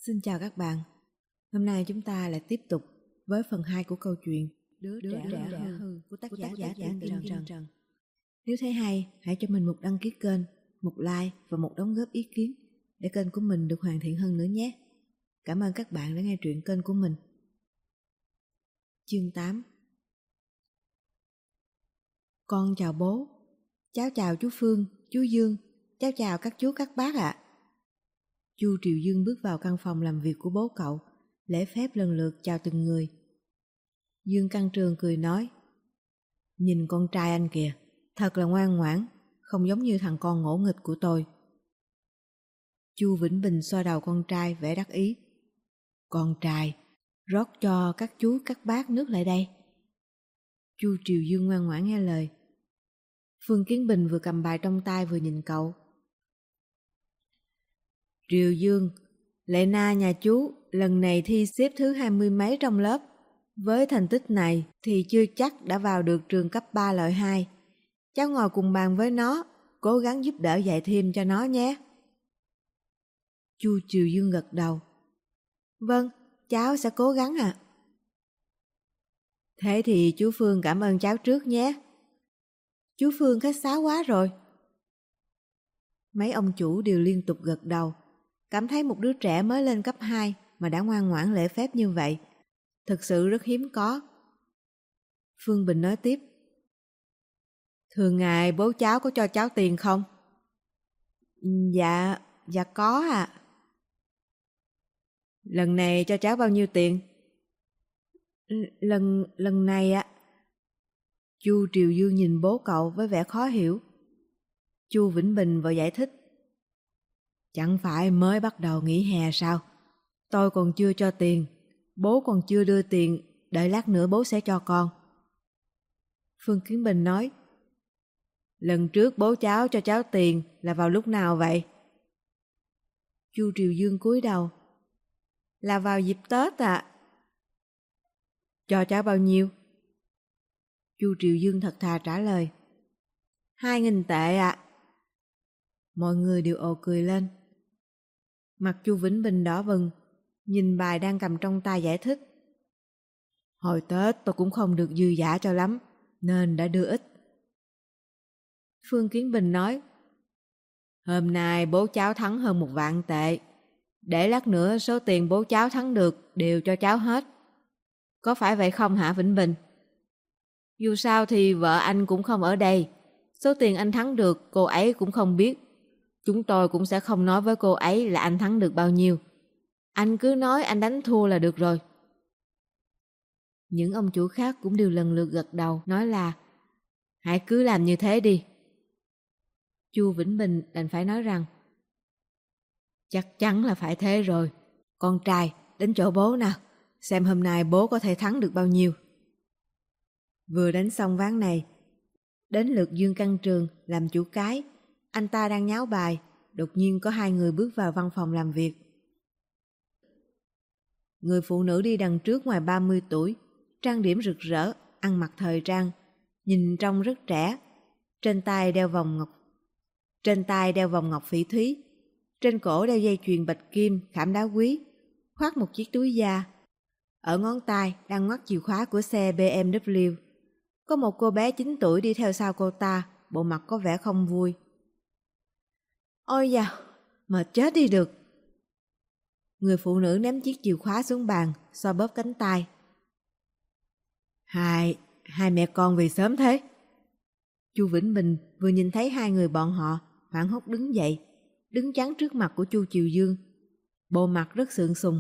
Xin chào các bạn. Hôm nay chúng ta lại tiếp tục với phần 2 của câu chuyện Đứa trẻ hư của tác giả Trần Trần. Nếu thấy hay, hãy cho mình một đăng ký kênh, một like và một đóng góp ý kiến để kênh của mình được hoàn thiện hơn nữa nhé. Cảm ơn các bạn đã nghe truyện kênh của mình. Chương 8. Con chào bố. Cháu chào chú Phương, chú Dương. Cháu chào các chú các bác ạ. Chu Triều Dương bước vào căn phòng làm việc của bố cậu, lễ phép lần lượt chào từng người. Dương Căn Trường cười nói: Nhìn con trai anh kìa, thật là ngoan ngoãn, không giống như thằng con ngỗ nghịch của tôi. Chu Vĩnh Bình xoa đầu con trai vẻ đắc ý. Con trai, rót cho các chú các bác nước lại đây. Chu Triều Dương ngoan ngoãn nghe lời. Phương Kiến Bình vừa cầm bài trong tay vừa nhìn cậu. Triều Dương, Lệ Na nhà chú lần này thi xếp thứ 20 mấy trong lớp. Với thành tích này thì chưa chắc đã vào được trường cấp 3 loại 2. Cháu ngồi cùng bàn với nó, cố gắng giúp đỡ dạy thêm cho nó nhé. Chu Triều Dương gật đầu. Vâng, cháu sẽ cố gắng ạ. Thế thì chú Phương cảm ơn cháu trước nhé. Chú Phương khách sáo quá rồi. Mấy ông chủ đều liên tục gật đầu, cảm thấy một đứa trẻ mới lên cấp 2 mà đã ngoan ngoãn lễ phép như vậy, thực sự rất hiếm có. Phương Bình nói tiếp. Thường ngày bố cháu có cho cháu tiền không? Dạ có ạ. Lần này cho cháu bao nhiêu tiền? Lần này ạ. Chu Triều Dương nhìn bố cậu với vẻ khó hiểu. Chu Vĩnh Bình vội giải thích. Chẳng phải mới bắt đầu nghỉ hè sao? Tôi còn chưa cho tiền, bố còn chưa đưa tiền, đợi lát nữa bố sẽ cho con. Phương Kiến Bình nói. Lần trước bố cháu cho cháu tiền là vào lúc nào vậy? Chu Triều Dương cúi đầu. Là vào dịp Tết ạ. Cho cháu bao nhiêu? Chu Triều Dương thật thà trả lời. 2.000 tệ ạ. Mọi người đều ồ cười lên. Mặt Chu Vĩnh Bình đỏ bừng, nhìn bài đang cầm trong tay giải thích. Hồi Tết tôi cũng không được dư dả cho lắm, nên đã đưa ít. Phương Kiến Bình nói. Hôm nay bố cháu thắng hơn 1.000 tệ. Để lát nữa số tiền bố cháu thắng được đều cho cháu hết. Có phải vậy không hả Vĩnh Bình? Dù sao thì vợ anh cũng không ở đây. Số tiền anh thắng được cô ấy cũng không biết. Chúng tôi cũng sẽ không nói với cô ấy là anh thắng được bao nhiêu. Anh cứ nói anh đánh thua là được rồi. Những ông chủ khác cũng đều lần lượt gật đầu, nói là hãy cứ làm như thế đi. Chu Vĩnh Bình đành phải nói rằng chắc chắn là phải thế rồi. Con trai, đến chỗ bố nào, xem hôm nay bố có thể thắng được bao nhiêu. Vừa đánh xong ván này, đến lượt Dương Căn Trường làm chủ cái. Anh ta đang nháo bài, đột nhiên có 2 người bước vào văn phòng làm việc. Người phụ nữ đi đằng trước ngoài 30 tuổi, trang điểm rực rỡ, ăn mặc thời trang, nhìn trông rất trẻ. Trên tay đeo vòng ngọc phỉ thúy, trên cổ đeo dây chuyền bạch kim khảm đá quý, khoác một chiếc túi da. Ở ngón tay đang ngoắt chìa khóa của xe BMW. Có một cô bé 9 tuổi đi theo sau cô ta, bộ mặt có vẻ không vui. Ôi dào, mệt chết đi được. Người phụ nữ ném chiếc chìa khóa xuống bàn, xoa bóp cánh tay. Hai mẹ con về sớm thế. Chu Vĩnh Bình vừa nhìn thấy 2 người bọn họ, hoảng hốt đứng dậy, đứng chắn trước mặt của Chu Triều Dương. Bộ mặt rất sượng sùng.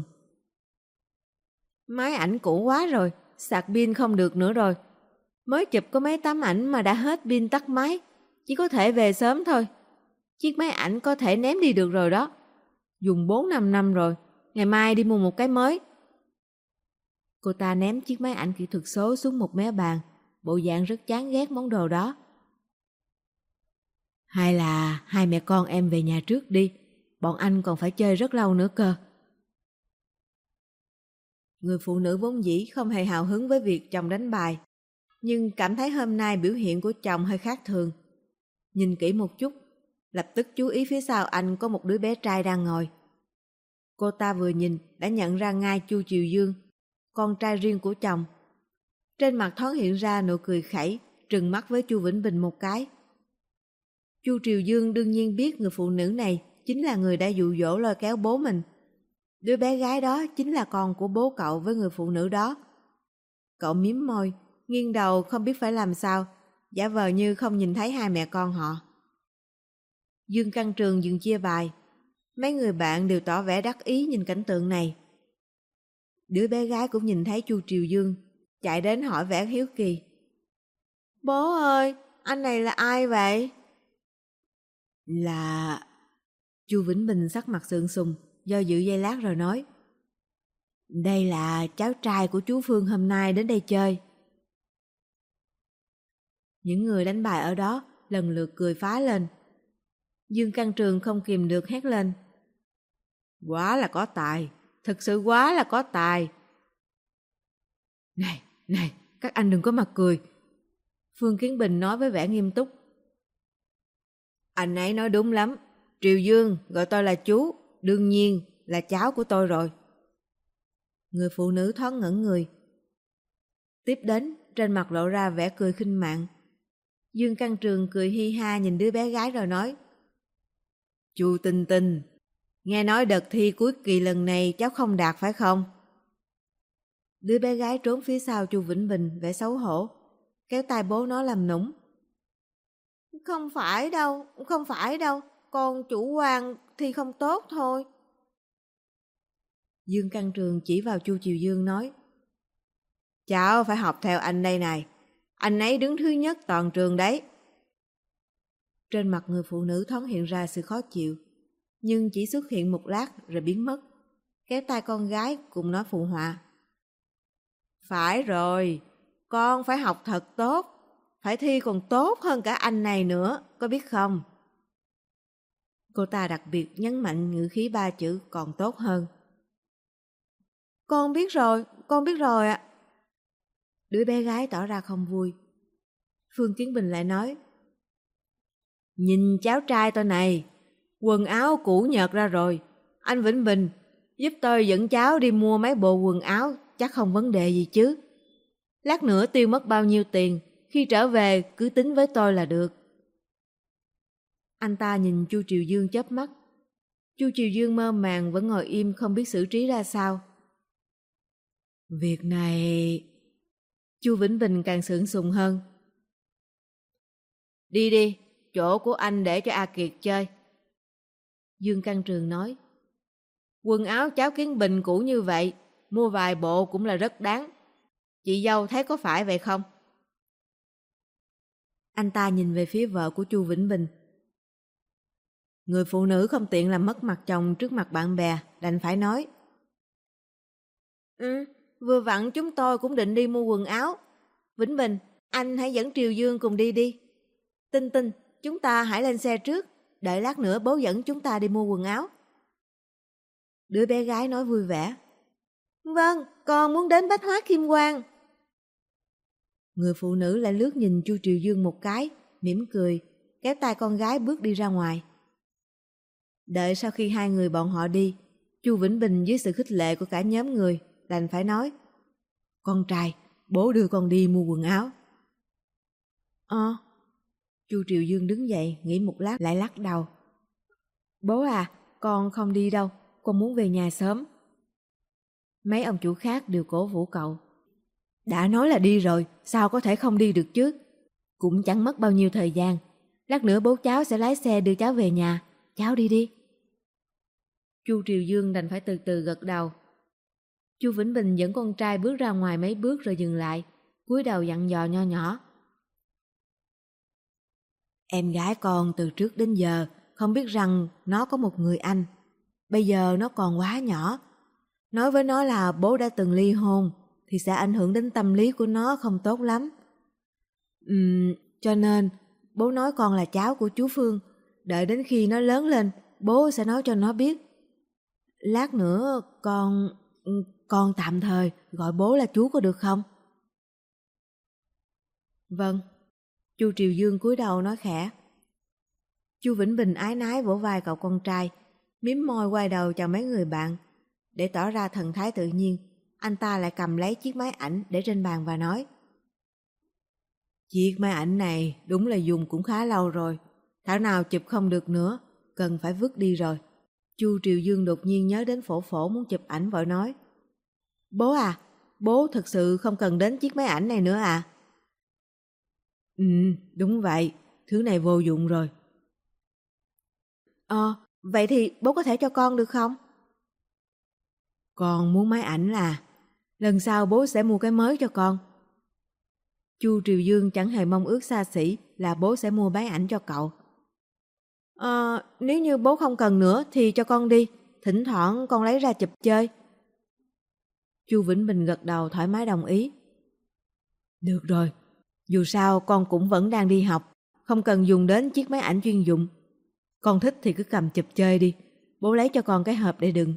Máy ảnh cũ quá rồi, sạc pin không được nữa rồi. Mới chụp có mấy tấm ảnh mà đã hết pin tắt máy, chỉ có thể về sớm thôi. Chiếc máy ảnh có thể ném đi được rồi đó. Dùng 4-5 năm rồi, ngày mai đi mua một cái mới. Cô ta ném chiếc máy ảnh kỹ thuật số xuống một mé bàn, bộ dạng rất chán ghét món đồ đó. Hay là hai mẹ con em về nhà trước đi, bọn anh còn phải chơi rất lâu nữa cơ. Người phụ nữ vốn dĩ không hề hào hứng với việc chồng đánh bài, nhưng cảm thấy hôm nay biểu hiện của chồng hơi khác thường. Nhìn kỹ một chút, lập tức chú ý phía sau anh có một đứa bé trai đang ngồi. Cô ta vừa nhìn đã nhận ra ngay Chu Triều Dương, con trai riêng của chồng. Trên mặt thoáng hiện ra nụ cười khẩy, trừng mắt với Chu Vĩnh Bình một cái. Chu Triều Dương đương nhiên biết người phụ nữ này chính là người đã dụ dỗ lôi kéo bố mình. Đứa bé gái đó chính là con của bố cậu với người phụ nữ đó. Cậu mím môi, nghiêng đầu không biết phải làm sao, giả vờ như không nhìn thấy hai mẹ con họ. Dương Căn Trường dừng chia bài. Mấy người bạn đều tỏ vẻ đắc ý nhìn cảnh tượng này. Đứa bé gái cũng nhìn thấy Chu Triều Dương, chạy đến hỏi vẻ hiếu kỳ. Bố ơi, anh này là ai vậy? Là... Chu Vĩnh Bình sắc mặt sượng sùng, do dự giây lát rồi nói. Đây là cháu trai của chú Phương hôm nay đến đây chơi. Những người đánh bài ở đó lần lượt cười phá lên. Dương Căn Trường không kìm được hét lên. Quá là có tài, thật sự quá là có tài. Này, các anh đừng có mặt cười. Phương Kiến Bình nói với vẻ nghiêm túc. Anh ấy nói đúng lắm, Triều Dương gọi tôi là chú, đương nhiên là cháu của tôi rồi. Người phụ nữ thoáng ngẩn người. Tiếp đến, trên mặt lộ ra vẻ cười khinh mạn. Dương Căn Trường cười hi ha nhìn đứa bé gái rồi nói. Chu Tinh Tinh, nghe nói đợt thi cuối kỳ lần này cháu không đạt phải không? Đứa bé gái trốn phía sau Chu Vĩnh Bình vẻ xấu hổ, kéo tay bố nó làm nũng. Không phải đâu, con chủ quan thi không tốt thôi. Dương Căn Trường chỉ vào Chu Triều Dương nói. Cháu phải học theo anh đây này, anh ấy đứng thứ nhất toàn trường đấy. Trên mặt người phụ nữ thoáng hiện ra sự khó chịu, nhưng chỉ xuất hiện một lát rồi biến mất, kéo tay con gái cùng nói phụ họa. Phải rồi, con phải học thật tốt, phải thi còn tốt hơn cả anh này nữa, có biết không? Cô ta đặc biệt nhấn mạnh ngữ khí 3 chữ còn tốt hơn. Con biết rồi ạ. Đứa bé gái tỏ ra không vui. Phương Kiến Bình lại nói. Nhìn cháu trai tôi này, quần áo cũ nhợt ra rồi. Anh Vĩnh Bình, giúp tôi dẫn cháu đi mua mấy bộ quần áo, chắc không vấn đề gì chứ. Lát nữa tiêu mất bao nhiêu tiền, khi trở về cứ tính với tôi là được. Anh ta nhìn Chu Triều Dương chớp mắt. Chu Triều Dương mơ màng vẫn ngồi im không biết xử trí ra sao. Việc này... Chu Vĩnh Bình càng sượng sùng hơn. Đi, chỗ của anh để cho A Kiệt chơi. Dương Căn Trường nói. Quần áo cháu Kiến Bình cũ như vậy, mua vài bộ cũng là rất đáng. Chị dâu thấy có phải vậy không? Anh ta nhìn về phía vợ của Chu Vĩnh Bình. Người phụ nữ không tiện làm mất mặt chồng trước mặt bạn bè, đành phải nói. Vừa vặn chúng tôi cũng định đi mua quần áo. Vĩnh Bình, anh hãy dẫn Triều Dương cùng đi. Tinh Tinh, chúng ta hãy lên xe trước, đợi lát nữa bố dẫn chúng ta đi mua quần áo. Đứa bé gái nói vui vẻ. Vâng, con muốn đến Bách Hóa Kim Quang. Người phụ nữ lại lướt nhìn Chu Triều Dương một cái, mỉm cười, kéo tay con gái bước đi ra ngoài. Đợi sau khi hai người bọn họ đi, Chu Vĩnh Bình dưới sự khích lệ của cả nhóm người đành phải nói. Con trai, bố đưa con đi mua quần áo. Chu Triều Dương đứng dậy, nghĩ một lát lại lắc đầu. Bố à, con không đi đâu, con muốn về nhà sớm. Mấy ông chủ khác đều cổ vũ cậu. Đã nói là đi rồi, sao có thể không đi được chứ? Cũng chẳng mất bao nhiêu thời gian. Lát nữa bố cháu sẽ lái xe đưa cháu về nhà. Cháu đi. Chu Triều Dương đành phải từ từ gật đầu. Chu Vĩnh Bình dẫn con trai bước ra ngoài mấy bước rồi dừng lại, cúi đầu dặn dò nho nhỏ. Em gái con từ trước đến giờ không biết rằng nó có một người anh. Bây giờ nó còn quá nhỏ. Nói với nó là bố đã từng ly hôn thì sẽ ảnh hưởng đến tâm lý của nó không tốt lắm. Cho nên bố nói con là cháu của chú Phương. Đợi đến khi nó lớn lên, bố sẽ nói cho nó biết. Lát nữa con tạm thời gọi bố là chú có được không? Vâng. Chu Triều Dương cúi đầu nói khẽ. Chu Vĩnh Bình ái nái vỗ vai cậu con trai, Mím môi quay đầu chào mấy người bạn. Để tỏ ra thần thái tự nhiên, anh ta lại cầm lấy chiếc máy ảnh để trên bàn và nói: Chiếc máy ảnh này đúng là dùng cũng khá lâu rồi. Thảo nào chụp không được nữa, cần phải vứt đi rồi. Chu Triều Dương đột nhiên nhớ đến Phổ Phổ muốn chụp ảnh vội nói: Bố à, bố thực sự không cần đến chiếc máy ảnh này nữa à? Đúng vậy, thứ này vô dụng rồi. Vậy thì bố có thể cho con được không? Con muốn máy ảnh là lần sau bố sẽ mua cái mới cho con. Chu Triều Dương chẳng hề mong ước xa xỉ là bố sẽ mua máy ảnh cho cậu. Nếu như bố không cần nữa thì cho con đi, thỉnh thoảng con lấy ra chụp chơi. Chu Vĩnh Bình gật đầu thoải mái đồng ý. Được rồi, dù sao con cũng vẫn đang đi học, không cần dùng đến chiếc máy ảnh chuyên dụng. Con thích thì cứ cầm chụp chơi đi, bố lấy cho con cái hộp để đựng.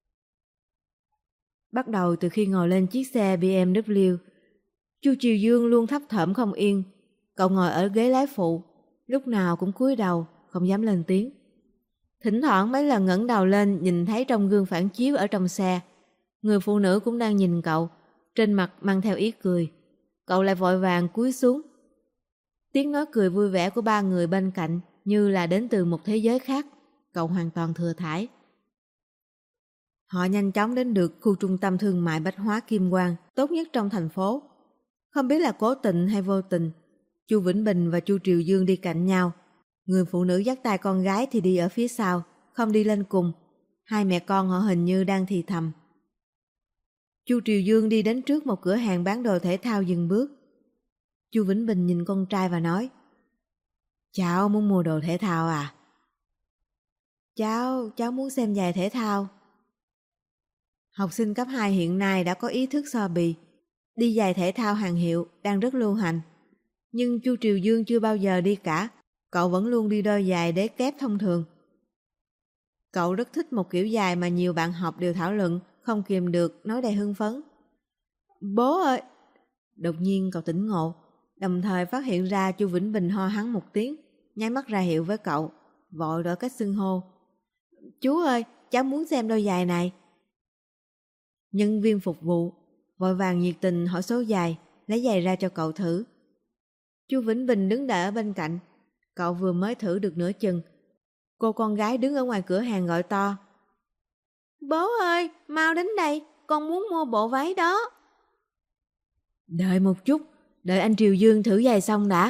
Bắt đầu từ khi ngồi lên chiếc xe BMW, Chu Triều Dương luôn thấp thỏm không yên. Cậu ngồi ở ghế lái phụ, lúc nào cũng cúi đầu, không dám lên tiếng. Thỉnh thoảng mấy lần ngẩng đầu lên nhìn thấy trong gương phản chiếu ở trong xe, người phụ nữ cũng đang nhìn cậu, trên mặt mang theo ý cười. Cậu lại vội vàng cúi xuống. Tiếng nói cười vui vẻ của ba người bên cạnh như là đến từ một thế giới khác, cậu hoàn toàn thừa thãi. Họ nhanh chóng đến được khu trung tâm thương mại bách hóa Kim Quang, tốt nhất trong thành phố. Không biết là cố tình hay vô tình, Chu Vĩnh Bình và Chu Triều Dương đi cạnh nhau. Người phụ nữ dắt tay con gái thì đi ở phía sau, không đi lên cùng. Hai mẹ con họ hình như đang thì thầm. Chu Triều Dương đi đến trước một cửa hàng bán đồ thể thao dừng bước. Chu Vĩnh Bình nhìn con trai và nói: Cháu muốn mua đồ thể thao à? Cháu muốn xem giày thể thao. Học sinh cấp 2 hiện nay đã có ý thức so bì. Đi giày thể thao hàng hiệu đang rất lưu hành. Nhưng Chu Triều Dương chưa bao giờ đi cả. Cậu vẫn luôn đi đôi giày đế kép thông thường. Cậu rất thích một kiểu giày mà nhiều bạn học đều thảo luận, không kìm được nói đầy hưng phấn. Bố ơi! Đột nhiên cậu tỉnh ngộ, đồng thời phát hiện ra Chu Vĩnh Bình ho hắn một tiếng, nháy mắt ra hiệu với cậu, vội đổi cách xưng hô. Chú ơi, cháu muốn xem đôi giày này. Nhân viên phục vụ vội vàng nhiệt tình hỏi số giày, lấy giày ra cho cậu thử. Chu Vĩnh Bình đứng đợi ở bên cạnh. Cậu vừa mới thử được nửa chừng, cô con gái đứng ở ngoài cửa hàng gọi to: Bố ơi, mau đến đây, con muốn mua bộ váy đó. Đợi một chút, đợi anh Triều Dương thử giày xong đã.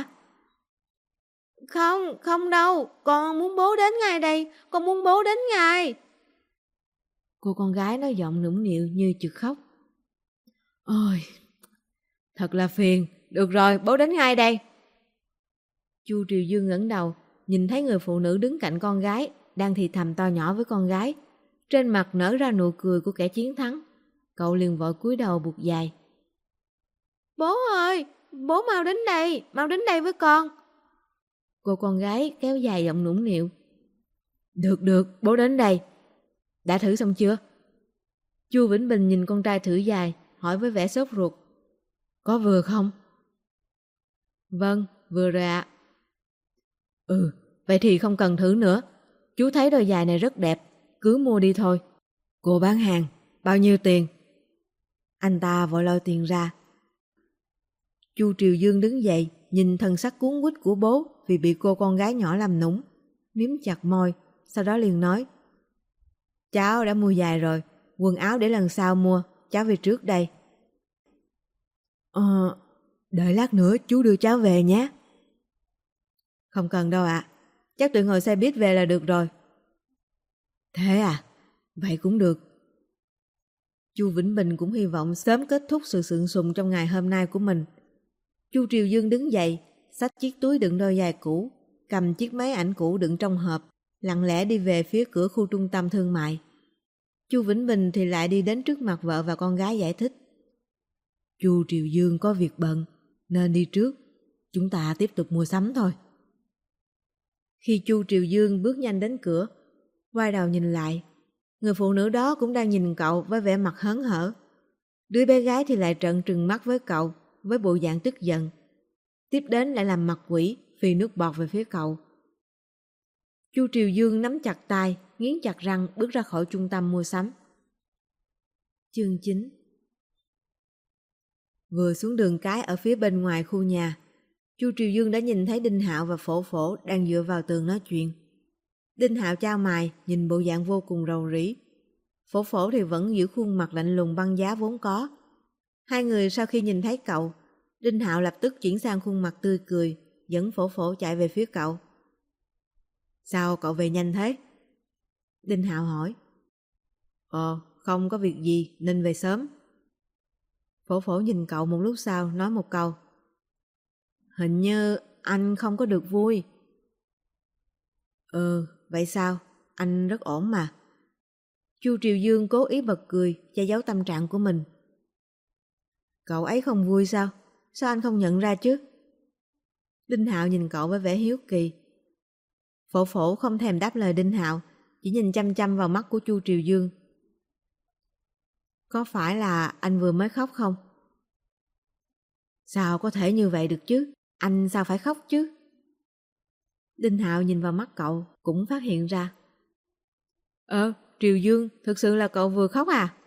Không đâu, con muốn bố đến ngay đây, con muốn bố đến ngay. Cô con gái nói giọng nũng nịu như chực khóc. Ôi, thật là phiền, được rồi, bố đến ngay đây. Chu Triều Dương ngẩng đầu, nhìn thấy người phụ nữ đứng cạnh con gái, đang thì thầm to nhỏ với con gái. Trên mặt nở ra nụ cười của kẻ chiến thắng. Cậu liền vội cúi đầu buộc giày. Bố ơi, bố mau đến đây với con. Cô con gái kéo dài giọng nũng nịu. Được, bố đến đây. Đã thử xong chưa? Chu Vĩnh Bình nhìn con trai thử giày, hỏi với vẻ sốt ruột. Có vừa không? Vâng, vừa rồi ạ. Vậy thì không cần thử nữa. Chú thấy đôi giày này rất đẹp, cứ mua đi thôi. Cô bán hàng, bao nhiêu tiền? Anh ta vội lôi tiền ra. Chu Triều Dương đứng dậy, nhìn thần sắc cuốn quýt của bố vì bị cô con gái nhỏ làm nũng, miếm chặt môi, sau đó liền nói: Cháu đã mua giày rồi, quần áo để lần sau mua, cháu về trước đây. Đợi lát nữa chú đưa cháu về nhé. Không cần đâu ạ, chắc tự ngồi xe buýt về là được rồi. Thế à, vậy cũng được. Chu Vĩnh Bình cũng hy vọng sớm kết thúc sự sượng sùng trong ngày hôm nay của mình. Chu Triều Dương đứng dậy, xách chiếc túi đựng đôi giày cũ, cầm chiếc máy ảnh cũ đựng trong hộp, lặng lẽ đi về phía cửa khu trung tâm thương mại. Chu Vĩnh Bình thì lại đi đến trước mặt vợ và con gái giải thích. Chu Triều Dương có việc bận, nên đi trước. Chúng ta tiếp tục mua sắm thôi. Khi Chu Triều Dương bước nhanh đến cửa, quay đầu nhìn lại, người phụ nữ đó cũng đang nhìn cậu với vẻ mặt hớn hở. Đứa bé gái thì lại trợn trừng mắt với cậu, với bộ dạng tức giận. Tiếp đến lại làm mặt quỷ, phì nước bọt về phía cậu. Chu Triều Dương nắm chặt tay, nghiến chặt răng bước ra khỏi trung tâm mua sắm. Chương 9. Vừa xuống đường cái ở phía bên ngoài khu nhà, Chu Triều Dương đã nhìn thấy Đinh Hạo và Phổ Phổ đang dựa vào tường nói chuyện. Đinh Hạo chau mày, nhìn bộ dạng vô cùng rầu rĩ. Phổ Phổ thì vẫn giữ khuôn mặt lạnh lùng băng giá vốn có. Hai người sau khi nhìn thấy cậu, Đinh Hạo lập tức chuyển sang khuôn mặt tươi cười, dẫn Phổ Phổ chạy về phía cậu. Sao cậu về nhanh thế? Đinh Hạo hỏi. Không có việc gì nên về sớm. Phổ Phổ nhìn cậu một lúc sau nói một câu. Hình như anh không có được vui. Vậy sao? Anh rất ổn mà. Chu Triều Dương cố ý bật cười, che giấu tâm trạng của mình. Cậu ấy không vui sao? Sao anh không nhận ra chứ? Đinh Hạo nhìn cậu với vẻ hiếu kỳ. Phổ Phổ không thèm đáp lời Đinh Hạo, chỉ nhìn chăm chăm vào mắt của Chu Triều Dương. Có phải là anh vừa mới khóc không? Sao có thể như vậy được chứ? Anh sao phải khóc chứ? Đinh Hạo nhìn vào mắt cậu, cũng phát hiện ra. Triều Dương, thực sự là cậu vừa khóc à?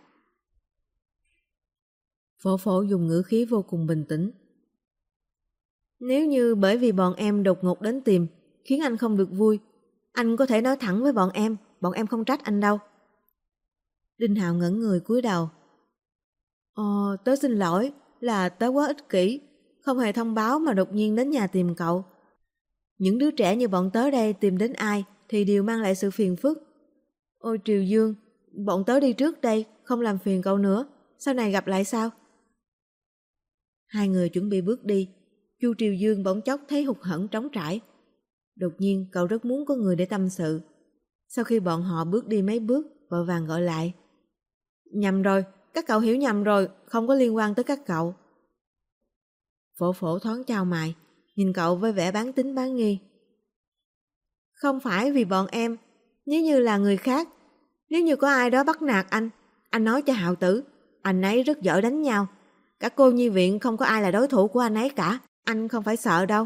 Phổ Phổ dùng ngữ khí vô cùng bình tĩnh. Nếu như bởi vì bọn em đột ngột đến tìm, khiến anh không được vui, anh có thể nói thẳng với bọn em không trách anh đâu. Đinh Hạo ngẩn người cúi đầu. Tớ xin lỗi, là tớ quá ích kỷ, không hề thông báo mà đột nhiên đến nhà tìm cậu. Những đứa trẻ như bọn tớ đây tìm đến ai thì đều mang lại sự phiền phức. Ôi Triều Dương, bọn tớ đi trước đây, không làm phiền cậu nữa, sau này gặp lại sao? Hai người chuẩn bị bước đi, Chu Triều Dương bỗng chốc thấy hụt hẫng trống trải. Đột nhiên cậu rất muốn có người để tâm sự. Sau khi bọn họ bước đi mấy bước, vội vàng gọi lại. Nhầm rồi, các cậu hiểu nhầm rồi, không có liên quan tới các cậu. Phổ Phổ thoáng chau mày, nhìn cậu với vẻ bán tín bán nghi. Không phải vì bọn em, nếu như là người khác, nếu như có ai đó bắt nạt anh nói cho Hạo Tử, anh ấy rất giỏi đánh nhau. Cả cô nhi viện không có ai là đối thủ của anh ấy cả, anh không phải sợ đâu.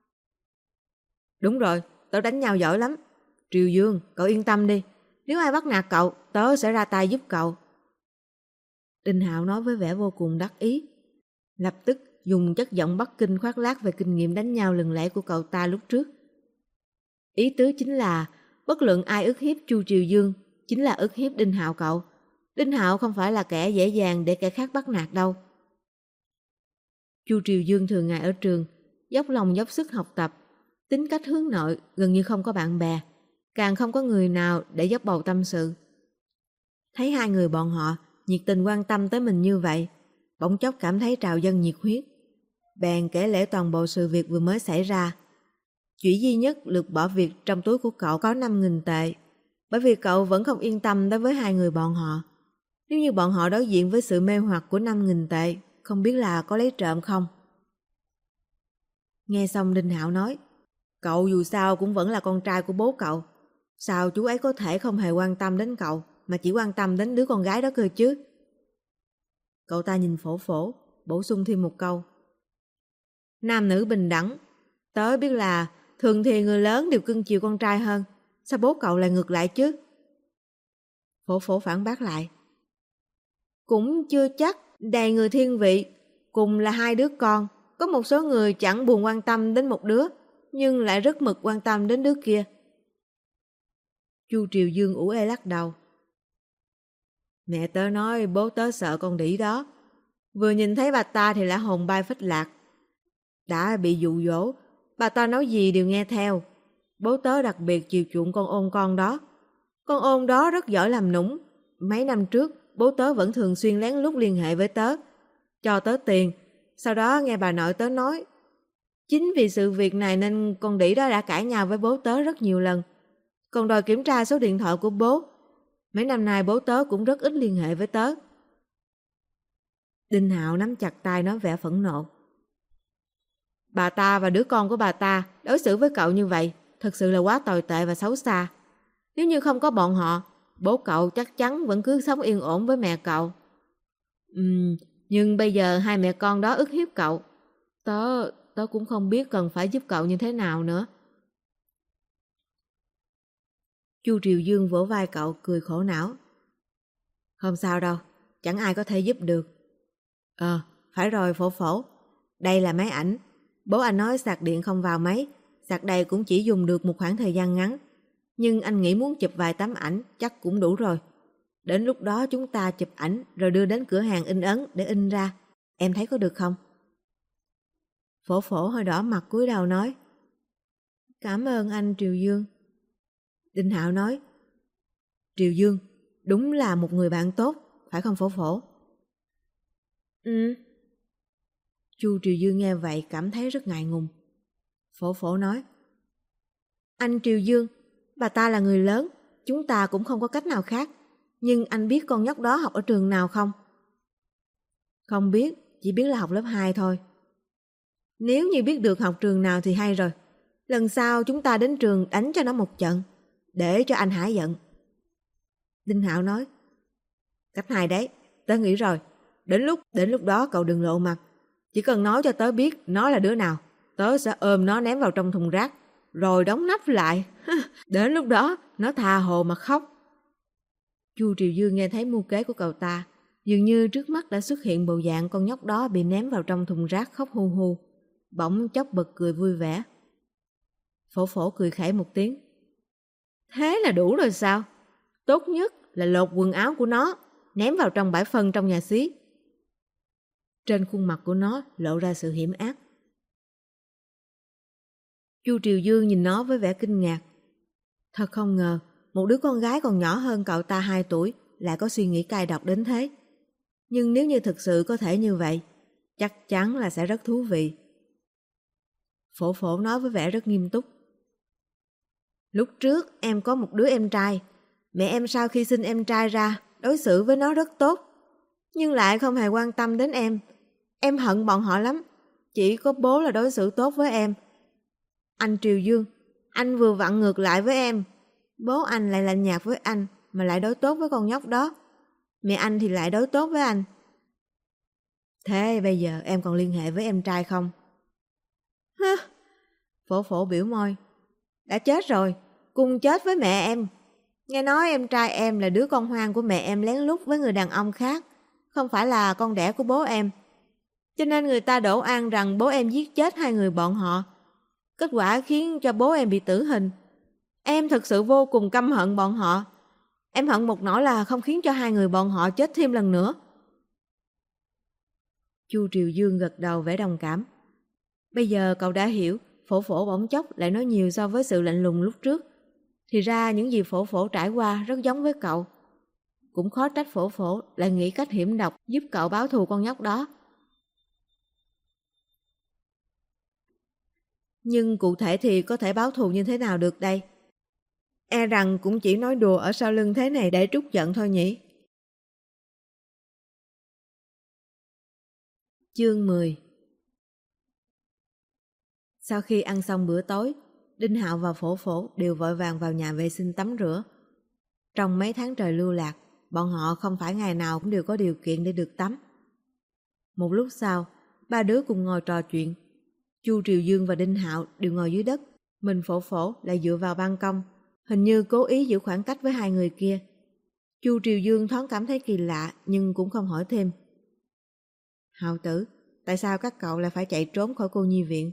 Đúng rồi, tớ đánh nhau giỏi lắm. Triều Dương, cậu yên tâm đi, nếu ai bắt nạt cậu, tớ sẽ ra tay giúp cậu. Đinh Hạo nói với vẻ vô cùng đắc ý, lập tức dùng chất giọng Bắc Kinh khoác lác về kinh nghiệm đánh nhau lừng lẫy của cậu ta lúc trước. Ý tứ chính là bất luận ai ức hiếp Chu Triều Dương chính là ức hiếp Đinh Hạo cậu. Đinh Hạo không phải là kẻ dễ dàng để kẻ khác bắt nạt đâu. Chu Triều Dương thường ngày ở trường, dốc lòng dốc sức học tập, tính cách hướng nội, gần như không có bạn bè, càng không có người nào để dốc bầu tâm sự. Thấy hai người bọn họ nhiệt tình quan tâm tới mình như vậy, bỗng chốc cảm thấy trào dâng nhiệt huyết. Bèn kể lể toàn bộ sự việc vừa mới xảy ra. Chỉ duy nhất lược bỏ việc trong túi của cậu có 5.000 tệ, bởi vì cậu vẫn không yên tâm đối với hai người bọn họ. Nếu như bọn họ đối diện với sự mê hoặc của 5.000 tệ, không biết là có lấy trộm không? Nghe xong Đinh Hạo nói, cậu dù sao cũng vẫn là con trai của bố cậu. Sao chú ấy có thể không hề quan tâm đến cậu, mà chỉ quan tâm đến đứa con gái đó cơ chứ? Cậu ta nhìn Phổ Phổ, bổ sung thêm một câu. Nam nữ bình đẳng, tớ biết là thường thì người lớn đều cưng chiều con trai hơn, sao bố cậu lại ngược lại chứ? Phổ Phổ phản bác lại. Cũng chưa chắc, đầy người thiên vị, cùng là hai đứa con, có một số người chẳng buồn quan tâm đến một đứa, nhưng lại rất mực quan tâm đến đứa kia. Chu Triều Dương ủ ê lắc đầu. Mẹ tớ nói bố tớ sợ con đĩ đó, vừa nhìn thấy bà ta thì đã hồn bay phách lạc. Đã bị dụ dỗ, bà ta nói gì đều nghe theo. Bố tớ đặc biệt chiều chuộng con ôn con đó. Con ôn đó rất giỏi làm nũng. Mấy năm trước, bố tớ vẫn thường xuyên lén lút liên hệ với tớ, cho tớ tiền. Sau đó nghe bà nội tớ nói, chính vì sự việc này nên con đĩ đó đã cãi nhau với bố tớ rất nhiều lần, còn đòi kiểm tra số điện thoại của bố. Mấy năm nay bố tớ cũng rất ít liên hệ với tớ. Đinh Hạo nắm chặt tay nói vẻ phẫn nộ. Bà ta và đứa con của bà ta đối xử với cậu như vậy thật sự là quá tồi tệ và xấu xa. Nếu như không có bọn họ, bố cậu chắc chắn vẫn cứ sống yên ổn với mẹ cậu. Nhưng bây giờ hai mẹ con đó ức hiếp cậu, tớ cũng không biết cần phải giúp cậu như thế nào nữa. Chu Triều Dương vỗ vai cậu cười khổ não. Không sao đâu, chẳng ai có thể giúp được. Phải rồi Phổ Phổ, đây là máy ảnh. Bố anh nói sạc điện không vào máy, sạc đầy cũng chỉ dùng được một khoảng thời gian ngắn. Nhưng anh nghĩ muốn chụp vài tấm ảnh chắc cũng đủ rồi. Đến lúc đó chúng ta chụp ảnh rồi đưa đến cửa hàng in ấn để in ra. Em thấy có được không? Phổ Phổ hơi đỏ mặt cúi đầu nói. Cảm ơn anh Triều Dương. Đinh Hạo nói. Triều Dương, đúng là một người bạn tốt, phải không Phổ Phổ? Ừ. Chu Triều Dương nghe vậy cảm thấy rất ngại ngùng. Phổ Phổ nói. Anh Triều Dương, bà ta là người lớn, chúng ta cũng không có cách nào khác. Nhưng anh biết con nhóc đó học ở trường nào không? Không biết, chỉ biết là học lớp 2 thôi. Nếu như biết được học trường nào thì hay rồi. Lần sau chúng ta đến trường đánh cho nó một trận, để cho anh hả giận. Đinh Hạo nói. Cách hay đấy, tớ nghĩ rồi. Đến lúc đó cậu đừng lộ mặt. Chỉ cần nói cho tớ biết nó là đứa nào, tớ sẽ ôm nó ném vào trong thùng rác, rồi đóng nắp lại. Đến lúc đó nó tha hồ mà khóc. Chu Triều Dương nghe thấy mưu kế của cậu ta, dường như trước mắt đã xuất hiện bộ dạng con nhóc đó bị ném vào trong thùng rác khóc hu hu, bỗng chốc bật cười vui vẻ. Phổ Phổ cười khẩy một tiếng. Thế là đủ rồi sao? Tốt nhất là lột quần áo của nó, ném vào trong bãi phân trong nhà xí. Trên khuôn mặt của nó lộ ra sự hiểm ác. Chu Triều Dương nhìn nó với vẻ kinh ngạc. Thật không ngờ, một đứa con gái còn nhỏ hơn cậu ta 2 tuổi lại có suy nghĩ cay độc đến thế. Nhưng nếu như thực sự có thể như vậy, chắc chắn là sẽ rất thú vị. Phổ Phổ nói với vẻ rất nghiêm túc. Lúc trước em có một đứa em trai. Mẹ em sau khi sinh em trai ra, đối xử với nó rất tốt, nhưng lại không hề quan tâm đến em. Em hận bọn họ lắm. Chỉ có bố là đối xử tốt với em. Anh Triều Dương, anh vừa vặn ngược lại với em. Bố anh lại lạnh nhạt với anh, mà lại đối tốt với con nhóc đó. Mẹ anh thì lại đối tốt với anh. Thế bây giờ em còn liên hệ với em trai không? Hả? Phổ Phổ biểu môi. Đã chết rồi, cùng chết với mẹ em. Nghe nói em trai em là đứa con hoang của mẹ em lén lút với người đàn ông khác, không phải là con đẻ của bố em. Cho nên người ta đổ oan rằng bố em giết chết 2 người bọn họ. Kết quả khiến cho bố em bị tử hình. Em thật sự vô cùng căm hận bọn họ. Em hận một nỗi là không khiến cho 2 người bọn họ chết thêm lần nữa. Chu Triều Dương gật đầu vẻ đồng cảm. Bây giờ cậu đã hiểu Phổ Phổ bỗng chốc lại nói nhiều so với sự lạnh lùng lúc trước. Thì ra những gì Phổ Phổ trải qua rất giống với cậu. Cũng khó trách Phổ Phổ lại nghĩ cách hiểm độc giúp cậu báo thù con nhóc đó. Nhưng cụ thể thì có thể báo thù như thế nào được đây? E rằng cũng chỉ nói đùa ở sau lưng thế này để trút giận thôi nhỉ? Chương 10. Sau khi ăn xong bữa tối, Đinh Hạo và Phổ Phổ đều vội vàng vào nhà vệ sinh tắm rửa. Trong mấy tháng trời lưu lạc, bọn họ không phải ngày nào cũng đều có điều kiện để được tắm. Một lúc sau, 3 đứa cùng ngồi trò chuyện. Chu Triều Dương và Đinh Hạo đều ngồi dưới đất, mình Phổ Phổ lại dựa vào ban công, hình như cố ý giữ khoảng cách với 2 người kia. Chu Triều Dương thoáng cảm thấy kỳ lạ nhưng cũng không hỏi thêm. Hạo tử, tại sao các cậu lại phải chạy trốn khỏi cô nhi viện?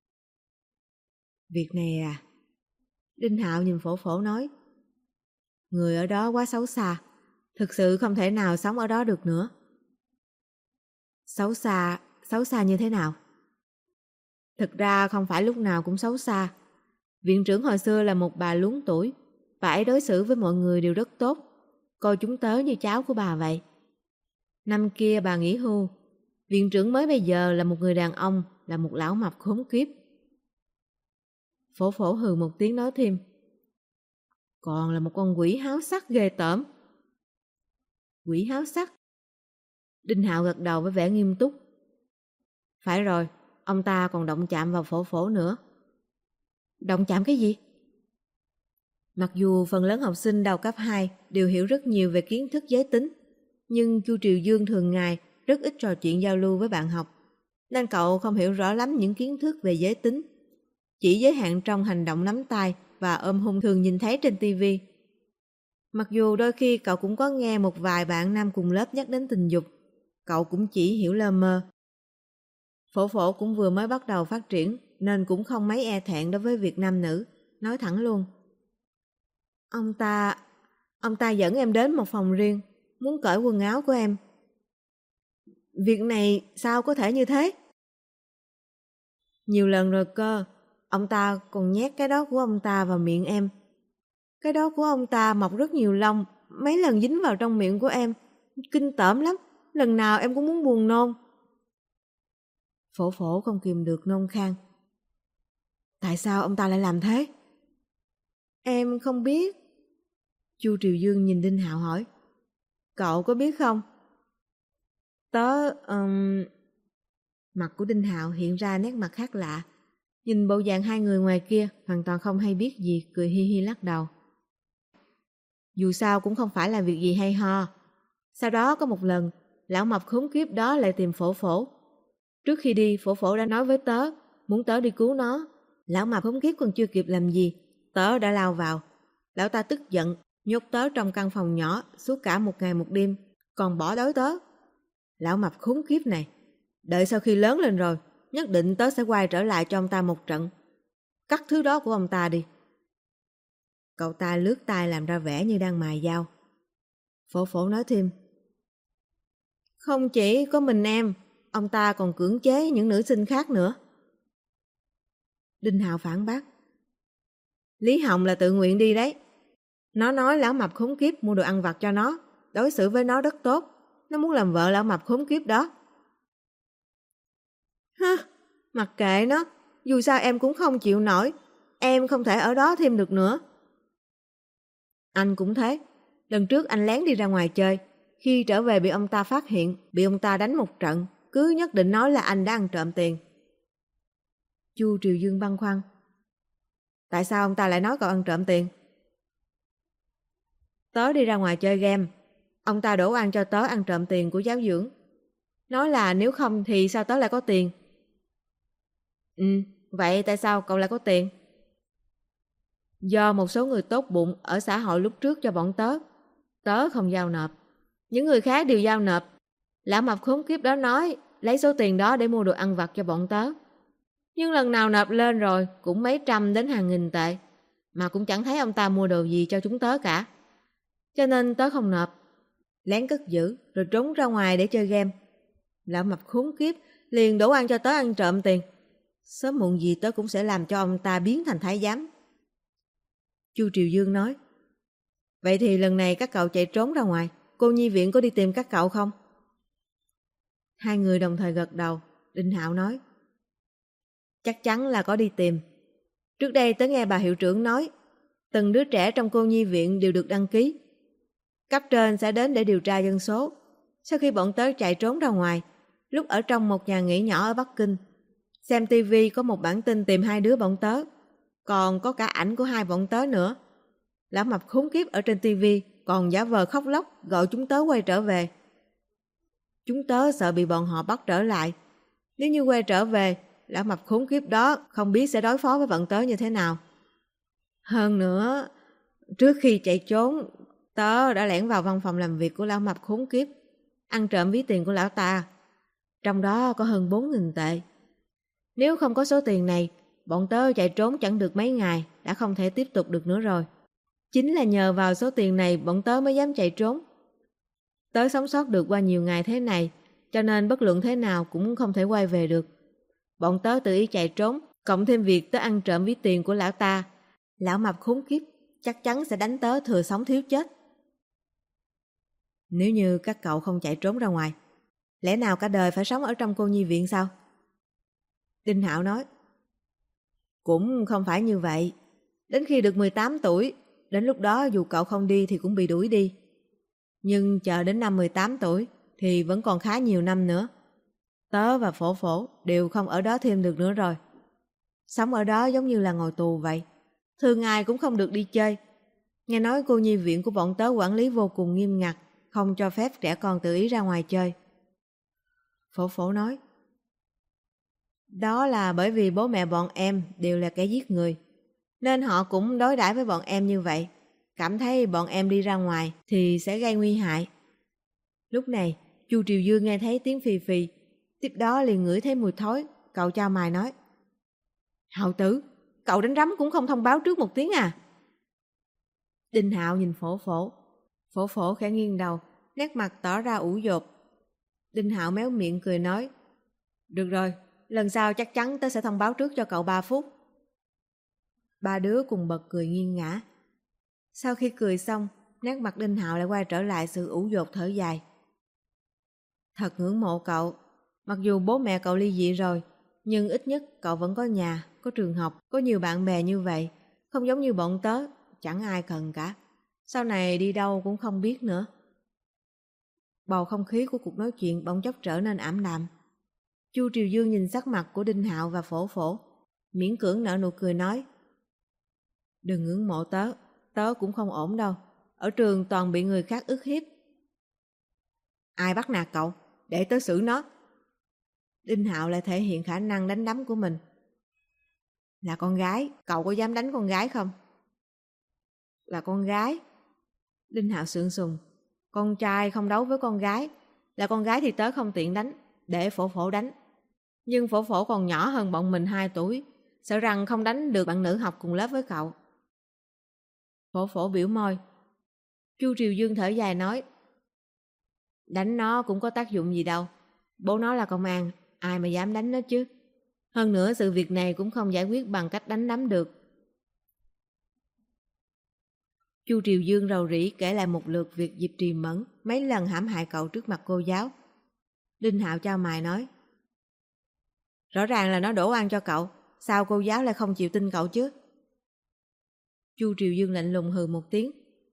Việc này à? Đinh Hạo nhìn Phổ Phổ nói. Người ở đó quá xấu xa, thực sự không thể nào sống ở đó được nữa. Xấu xa như thế nào? Thực ra không phải lúc nào cũng xấu xa. Viện trưởng hồi xưa là một bà luống tuổi, bà ấy đối xử với mọi người đều rất tốt, coi chúng tớ như cháu của bà vậy. Năm kia bà nghỉ hưu, viện trưởng mới bây giờ là một người đàn ông, là một lão mập khốn kiếp. Phổ Phổ hừ một tiếng nói thêm. Còn là một con quỷ háo sắc ghê tởm. Quỷ háo sắc? Đinh Hạo gật đầu với vẻ nghiêm túc. Phải rồi, ông ta còn động chạm vào Phổ Phổ nữa. Động chạm cái gì? Mặc dù phần lớn học sinh đầu cấp 2 đều hiểu rất nhiều về kiến thức giới tính, nhưng Chu Triều Dương thường ngày rất ít trò chuyện giao lưu với bạn học, nên cậu không hiểu rõ lắm những kiến thức về giới tính. Chỉ giới hạn trong hành động nắm tay và ôm hôn thường nhìn thấy trên TV Mặc dù đôi khi cậu cũng có nghe một vài bạn nam cùng lớp nhắc đến tình dục, cậu cũng chỉ hiểu lơ mơ. Phổ phổ cũng vừa mới bắt đầu phát triển nên cũng không mấy e thẹn đối với việc nam nữ, nói thẳng luôn. Ông ta dẫn em đến một phòng riêng, muốn cởi quần áo của em. Việc này sao có thể như thế? Nhiều lần rồi cơ, ông ta còn nhét cái đó của ông ta vào miệng em. Cái đó của ông ta mọc rất nhiều lông, mấy lần dính vào trong miệng của em. Kinh tởm lắm, lần nào em cũng muốn buồn nôn. Phổ phổ không kìm được nôn khan. Tại sao ông ta lại làm thế? Em không biết. Chu Triều Dương nhìn Đinh Hạo hỏi. Cậu có biết không? Mặt của Đinh Hạo hiện ra nét mặt khác lạ. Nhìn bộ dạng hai người ngoài kia hoàn toàn không hay biết gì, cười hi hi lắc đầu. Dù sao cũng không phải là việc gì hay ho. Sau đó có một lần, lão mập khốn kiếp đó lại tìm phổ phổ. Trước khi đi, phổ phổ đã nói với tớ, muốn tớ đi cứu nó. Lão mập khốn kiếp còn chưa kịp làm gì, tớ đã lao vào. Lão ta tức giận, nhốt tớ trong căn phòng nhỏ suốt cả một ngày một đêm, còn bỏ đói tớ. Lão mập khốn kiếp này, đợi sau khi lớn lên rồi, nhất định tớ sẽ quay trở lại cho ông ta một trận. Cắt thứ đó của ông ta đi. Cậu ta lướt tay làm ra vẻ như đang mài dao. Phổ phổ nói thêm. Không chỉ có mình em, ông ta còn cưỡng chế những nữ sinh khác nữa. Đinh Hạo phản bác. Lý Hồng là tự nguyện đi đấy. Nó nói lão mập khốn kiếp mua đồ ăn vặt cho nó, đối xử với nó rất tốt. Nó muốn làm vợ lão mập khốn kiếp đó. Hả? Mặc kệ nó, dù sao em cũng không chịu nổi. Em không thể ở đó thêm được nữa. Anh cũng thế. Lần trước anh lén đi ra ngoài chơi, khi trở về bị ông ta phát hiện, bị ông ta đánh một trận, cứ nhất định nói là anh đã ăn trộm tiền. Chu Triều Dương băn khoăn. Tại sao ông ta lại nói cậu ăn trộm tiền? Tớ đi ra ngoài chơi game, ông ta đổ ăn cho tớ ăn trộm tiền của giáo dưỡng. Nói là nếu không thì sao tớ lại có tiền? Vậy tại sao cậu lại có tiền? Do một số người tốt bụng ở xã hội lúc trước cho bọn tớ. Tớ không giao nộp. Những người khác đều giao nộp. Lão mập khốn kiếp đó nói lấy số tiền đó để mua đồ ăn vặt cho bọn tớ. Nhưng lần nào nộp lên rồi cũng mấy trăm đến hàng nghìn tệ. Mà cũng chẳng thấy ông ta mua đồ gì cho chúng tớ cả. Cho nên tớ không nộp. Lén cất giữ rồi trốn ra ngoài để chơi game. Lão mập khốn kiếp liền đổ ăn cho tớ ăn trộm tiền. Sớm muộn gì tớ cũng sẽ làm cho ông ta biến thành thái giám. Chu Triều Dương nói. Vậy thì lần này các cậu chạy trốn ra ngoài, cô nhi viện có đi tìm các cậu không? Hai người đồng thời gật đầu. Đinh Hạo nói. Chắc chắn là có đi tìm. Trước đây tớ nghe bà hiệu trưởng nói, từng đứa trẻ trong cô nhi viện đều được đăng ký. Cấp trên sẽ đến để điều tra dân số. Sau khi bọn tớ chạy trốn ra ngoài, lúc ở trong một nhà nghỉ nhỏ ở Bắc Kinh, xem tivi có một bản tin tìm hai đứa bọn tớ, còn có cả ảnh của hai bọn tớ nữa. Lão mập khốn kiếp ở trên tivi còn giả vờ khóc lóc gọi chúng tớ quay trở về. Chúng tớ sợ bị bọn họ bắt trở lại. Nếu như quay trở về, lão mập khốn kiếp đó không biết sẽ đối phó với bọn tớ như thế nào. Hơn nữa, trước khi chạy trốn, tớ đã lẻn vào văn phòng làm việc của lão mập khốn kiếp, ăn trộm ví tiền của lão ta. Trong đó có hơn 4.000 tệ. Nếu không có số tiền này, bọn tớ chạy trốn chẳng được mấy ngày đã không thể tiếp tục được nữa rồi. Chính là nhờ vào số tiền này bọn tớ mới dám chạy trốn. Tớ sống sót được qua nhiều ngày thế này, cho nên bất luận thế nào cũng không thể quay về được. Bọn tớ tự ý chạy trốn, cộng thêm việc tớ ăn trộm ví tiền của lão ta. Lão mập khốn kiếp chắc chắn sẽ đánh tớ thừa sống thiếu chết. Nếu như các cậu không chạy trốn ra ngoài, lẽ nào cả đời phải sống ở trong cô nhi viện sao? Đinh Hạo nói. Cũng không phải như vậy. Đến khi được 18 tuổi, đến lúc đó dù cậu không đi thì cũng bị đuổi đi. Nhưng chờ đến năm 18 tuổi thì vẫn còn khá nhiều năm nữa. Tớ và Phổ Phổ đều không ở đó thêm được nữa rồi. Sống ở đó giống như là ngồi tù vậy. Thường ngày cũng không được đi chơi. Nghe nói cô nhi viện của bọn tớ quản lý vô cùng nghiêm ngặt, không cho phép trẻ con tự ý ra ngoài chơi. Phổ Phổ nói. Đó là bởi vì bố mẹ bọn em đều là kẻ giết người, nên họ cũng đối đãi với bọn em như vậy. cảm thấy bọn em đi ra ngoài thì sẽ gây nguy hại. Lúc này, Chu Triều Dương nghe thấy tiếng phì phì, tiếp đó liền ngửi thấy mùi thối, cậu chau mày nói: Hạo Tử, cậu đánh rắm cũng không thông báo trước một tiếng à? Đinh Hạo nhìn Phổ Phổ. Phổ Phổ khẽ nghiêng đầu, nét mặt tỏ ra ủ dột. Đinh Hạo méo miệng cười nói: Được rồi, lần sau chắc chắn tớ sẽ thông báo trước cho cậu 3 phút. Ba đứa cùng bật cười nghiêng ngã. Sau khi cười xong, nét mặt Đinh Hạo lại quay trở lại sự ủ dột thở dài. Thật ngưỡng mộ cậu, mặc dù bố mẹ cậu ly dị rồi, nhưng ít nhất cậu vẫn có nhà, có trường học, có nhiều bạn bè như vậy, không giống như bọn tớ, chẳng ai cần cả. Sau này đi đâu cũng không biết nữa. Bầu không khí của cuộc nói chuyện bỗng chốc trở nên ảm đạm. Chu Triều Dương nhìn sắc mặt của Đinh Hạo và Phổ Phổ, miễn cưỡng nở nụ cười nói: Đừng ngưỡng mộ tớ, tớ cũng không ổn đâu. Ở trường toàn bị người khác ức hiếp. Ai bắt nạt cậu? Để tớ xử nó. Đinh Hạo lại thể hiện khả năng đánh đấm của mình. Là con gái, cậu có dám đánh con gái không? Là con gái. Đinh Hạo sượng sùng. Con trai không đấu với con gái. Là con gái thì tớ không tiện đánh, để Phổ Phổ đánh. Nhưng Phổ Phổ còn nhỏ hơn bọn mình 2 tuổi, sợ rằng không đánh được bạn nữ học cùng lớp với cậu. Phổ Phổ biểu môi. Chu Triều Dương thở dài nói: Đánh nó cũng có tác dụng gì đâu. Bố nó là công an, ai mà dám đánh nó chứ. Hơn nữa sự việc này cũng không giải quyết bằng cách đánh đấm được. Chu Triều Dương rầu rĩ kể lại một lượt việc Diệp Trì Mẫn mấy lần hãm hại cậu trước mặt cô giáo. Đinh Hạo chau mày nói: Rõ ràng là nó đổ oan cho cậu, sao cô giáo lại không chịu tin cậu chứ? Chu Triều Dương lạnh lùng hừ một tiếng.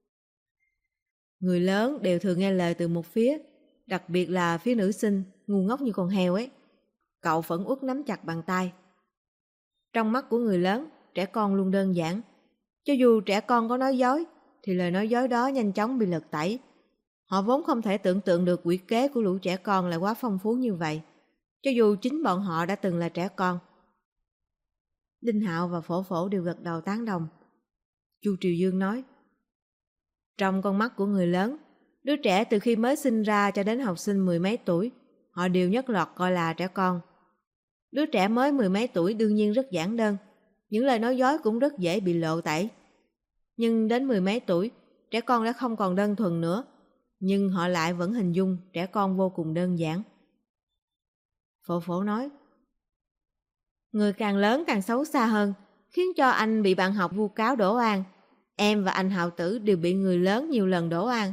Người lớn đều thường nghe lời từ một phía, đặc biệt là phía nữ sinh, ngu ngốc như con heo ấy. Cậu phẫn uất nắm chặt bàn tay. Trong mắt của người lớn, trẻ con luôn đơn giản. Cho dù trẻ con có nói dối, thì lời nói dối đó nhanh chóng bị lật tẩy. Họ vốn không thể tưởng tượng được quỷ kế của lũ trẻ con lại quá phong phú như vậy, cho dù chính bọn họ đã từng là trẻ con. Đinh Hạo và Phổ Phổ đều gật đầu tán đồng. Chu Triều Dương nói: Trong con mắt của người lớn, đứa trẻ từ khi mới sinh ra cho đến học sinh 10 mấy tuổi, họ đều nhất lọt coi là trẻ con. Đứa trẻ mới 10 mấy tuổi đương nhiên rất giản đơn, những lời nói dối cũng rất dễ bị lộ tẩy. Nhưng đến 10 mấy tuổi, trẻ con đã không còn đơn thuần nữa, nhưng họ lại vẫn hình dung trẻ con vô cùng đơn giản. Phổ Phổ nói: Người càng lớn càng xấu xa hơn, khiến cho anh bị bạn học vu cáo đổ oan. Em và anh Hạo Tử đều bị người lớn nhiều lần đổ oan.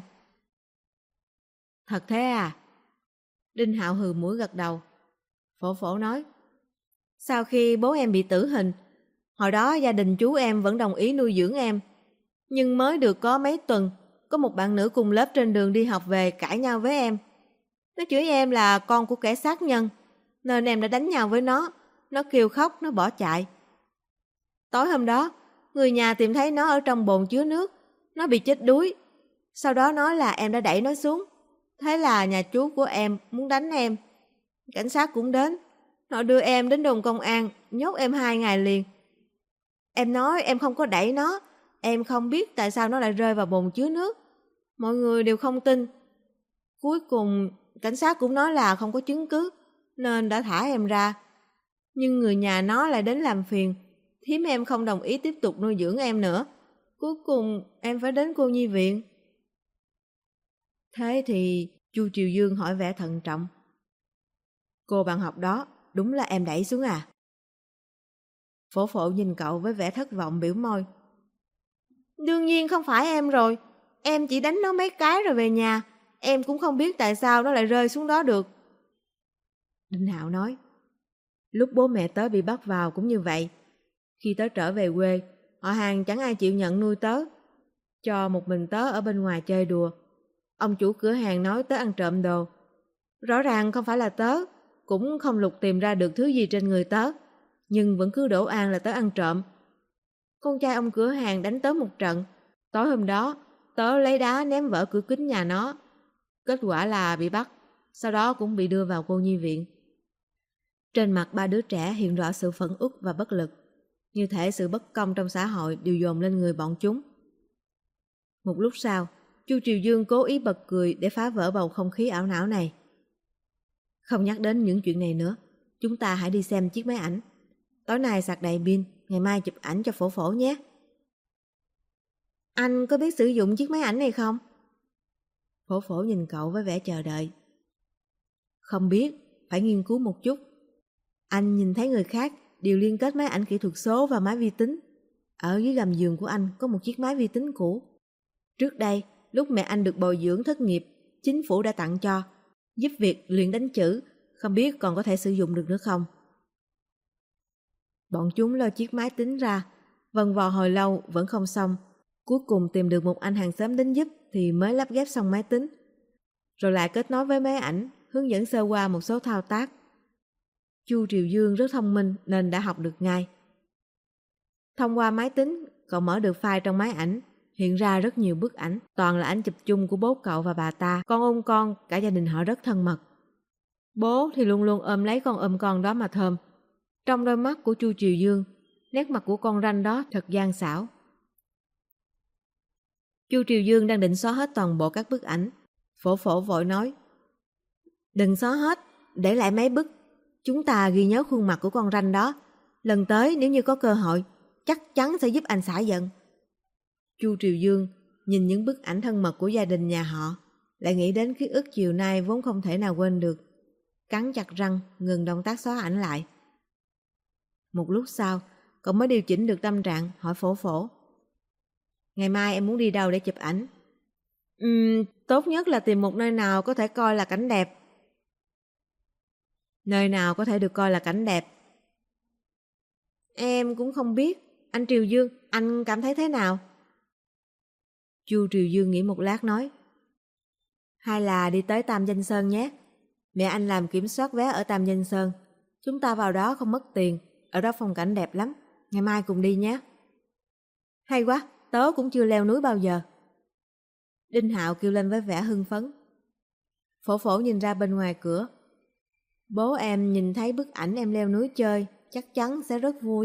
Thật thế à? Đinh Hạo hừ mũi gật đầu. Phổ Phổ nói: Sau khi bố em bị tử hình, hồi đó gia đình chú em vẫn đồng ý nuôi dưỡng em. Nhưng mới được có mấy tuần, có một bạn nữ cùng lớp trên đường đi học về cãi nhau với em. Nó chửi em là con của kẻ sát nhân, nên em đã đánh nhau với nó. Nó kêu khóc, nó bỏ chạy. Tối hôm đó, người nhà tìm thấy nó ở trong bồn chứa nước. Nó bị chết đuối. Sau đó nói là em đã đẩy nó xuống. Thế là nhà chú của em muốn đánh em. Cảnh sát cũng đến. Họ đưa em đến đồn công an, nhốt em 2 ngày liền. Em nói em không có đẩy nó. Em không biết tại sao nó lại rơi vào bồn chứa nước. Mọi người đều không tin. Cuối cùng, cảnh sát cũng nói là không có chứng cứ, nên đã thả em ra. Nhưng người nhà nó lại đến làm phiền. Thím em không đồng ý tiếp tục nuôi dưỡng em nữa. Cuối cùng em phải đến cô nhi viện. Thế thì Chu Triều Dương hỏi vẻ thận trọng: Cô bạn học đó đúng là em đẩy xuống à? Phổ Phổ nhìn cậu với vẻ thất vọng biểu môi. Đương nhiên không phải em rồi. Em chỉ đánh nó mấy cái rồi về nhà. Em cũng không biết tại sao nó lại rơi xuống đó được. Đinh Hạo nói: Lúc bố mẹ tớ bị bắt vào cũng như vậy. Khi tớ trở về quê, họ hàng chẳng ai chịu nhận nuôi tớ, cho một mình tớ ở bên ngoài chơi đùa. Ông chủ cửa hàng nói tớ ăn trộm đồ. Rõ ràng không phải là tớ, cũng không lục tìm ra được thứ gì trên người tớ, nhưng vẫn cứ đổ oan là tớ ăn trộm. Con trai ông cửa hàng đánh tớ một trận. Tối hôm đó, tớ lấy đá ném vỡ cửa kính nhà nó. Kết quả là bị bắt, sau đó cũng bị đưa vào cô nhi viện. Trên mặt 3 đứa trẻ hiện rõ sự phẫn uất và bất lực, như thể sự bất công trong xã hội đều dồn lên người bọn chúng. Một lúc sau, Chu Triều Dương cố ý bật cười để phá vỡ bầu không khí ảo não này. Không nhắc đến những chuyện này nữa, chúng ta hãy đi xem chiếc máy ảnh. Tối nay sạc đầy pin, ngày mai chụp ảnh cho Phổ Phổ nhé. Anh có biết sử dụng chiếc máy ảnh này không? Phổ Phổ nhìn cậu với vẻ chờ đợi. Không biết, phải nghiên cứu một chút. Anh nhìn thấy người khác đều liên kết máy ảnh kỹ thuật số và máy vi tính. Ở dưới gầm giường của anh có một chiếc máy vi tính cũ. Trước đây, lúc mẹ anh được bồi dưỡng thất nghiệp, chính phủ đã tặng cho, giúp việc luyện đánh chữ, không biết còn có thể sử dụng được nữa không. Bọn chúng lôi chiếc máy tính ra, vần vò hồi lâu vẫn không xong. Cuối cùng tìm được một anh hàng xóm đến giúp thì mới lắp ghép xong máy tính. Rồi lại kết nối với máy ảnh, hướng dẫn sơ qua một số thao tác. Chu Triều Dương rất thông minh nên đã học được ngay. Thông qua máy tính, cậu mở được file trong máy ảnh, hiện ra rất nhiều bức ảnh, toàn là ảnh chụp chung của bố cậu và bà ta. Con ôm con, cả gia đình họ rất thân mật. Bố thì luôn luôn ôm lấy con ôm con đó mà thơm. Trong đôi mắt của Chu Triều Dương, nét mặt của con ranh đó thật gian xảo. Chu Triều Dương đang định xóa hết toàn bộ các bức ảnh. Phổ Phổ vội nói: Đừng xóa hết, để lại mấy bức. Chúng ta ghi nhớ khuôn mặt của con ranh đó. Lần tới nếu như có cơ hội, chắc chắn sẽ giúp anh xả giận. Chu Triều Dương nhìn những bức ảnh thân mật của gia đình nhà họ, lại nghĩ đến ký ức chiều nay vốn không thể nào quên được. Cắn chặt răng, ngừng động tác xóa ảnh lại. Một lúc sau, cậu mới điều chỉnh được tâm trạng, hỏi Phổ Phổ: Ngày mai em muốn đi đâu để chụp ảnh? Tốt nhất là tìm một nơi nào có thể coi là cảnh đẹp. Nơi nào có thể được coi là cảnh đẹp? Em cũng không biết. Anh Triều Dương, anh cảm thấy thế nào? Chu Triều Dương nghĩ một lát nói: Hay là đi tới Tam Danh Sơn nhé. Mẹ anh làm kiểm soát vé ở Tam Danh Sơn. Chúng ta vào đó không mất tiền, ở đó phong cảnh đẹp lắm. Ngày mai cùng đi nhé. Hay quá, tớ cũng chưa leo núi bao giờ. Đinh Hạo kêu lên với vẻ hưng phấn. Phổ Phổ nhìn ra bên ngoài cửa. Bố em nhìn thấy bức ảnh em leo núi chơi, chắc chắn sẽ rất vui.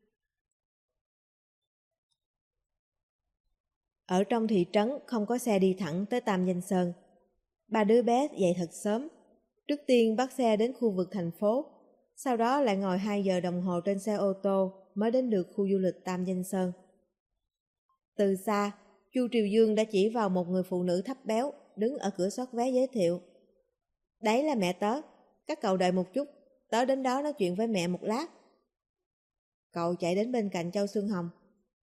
Ở trong thị trấn không có xe đi thẳng tới Tam Danh Sơn. Ba đứa bé dậy thật sớm. Trước tiên bắt xe đến khu vực thành phố, sau đó lại ngồi 2 giờ đồng hồ trên xe ô tô mới đến được khu du lịch Tam Danh Sơn. Từ xa, Chu Triều Dương đã chỉ vào một người phụ nữ thấp béo đứng ở cửa soát vé giới thiệu: Đấy là mẹ tớ, các cậu đợi một chút, tớ đến đó nói chuyện với mẹ một lát. Cậu chạy đến bên cạnh Châu Xuân Hồng.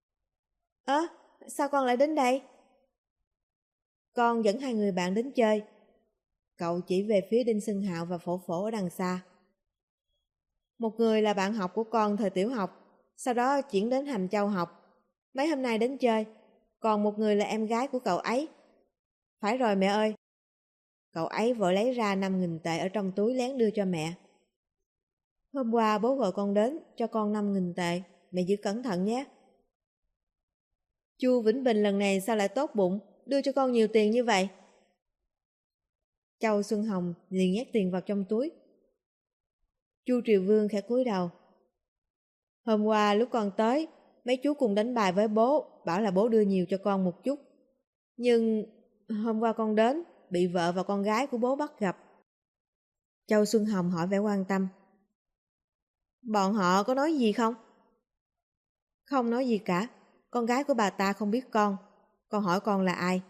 Sao con lại đến đây? Con dẫn 2 người bạn đến chơi. Cậu chỉ về phía Đinh Xuân Hạo và Phổ Phổ ở đằng xa. Một người là bạn học của con thời tiểu học, sau đó chuyển đến Hành Châu học. Mấy hôm nay đến chơi. Còn một người là em gái của cậu ấy. Phải rồi mẹ ơi. Cậu ấy vội lấy ra 5.000 tệ ở trong túi lén đưa cho mẹ. Hôm qua bố gọi con đến, cho con 5.000 tệ, mẹ giữ cẩn thận nhé. Chu Vĩnh Bình lần này sao lại tốt bụng, đưa cho con nhiều tiền như vậy? Châu Xuân Hồng liền nhét tiền vào trong túi. Chu Triều Vương khẽ cúi đầu. Hôm qua lúc con tới, mấy chú cùng đánh bài với bố, bảo là bố đưa nhiều cho con một chút. Nhưng hôm qua con đến, bị vợ và con gái của bố bắt gặp. Châu Xuân Hồng hỏi vẻ quan tâm. Bọn họ có nói gì không? Không nói gì cả, con gái của bà ta không biết con hỏi con là ai.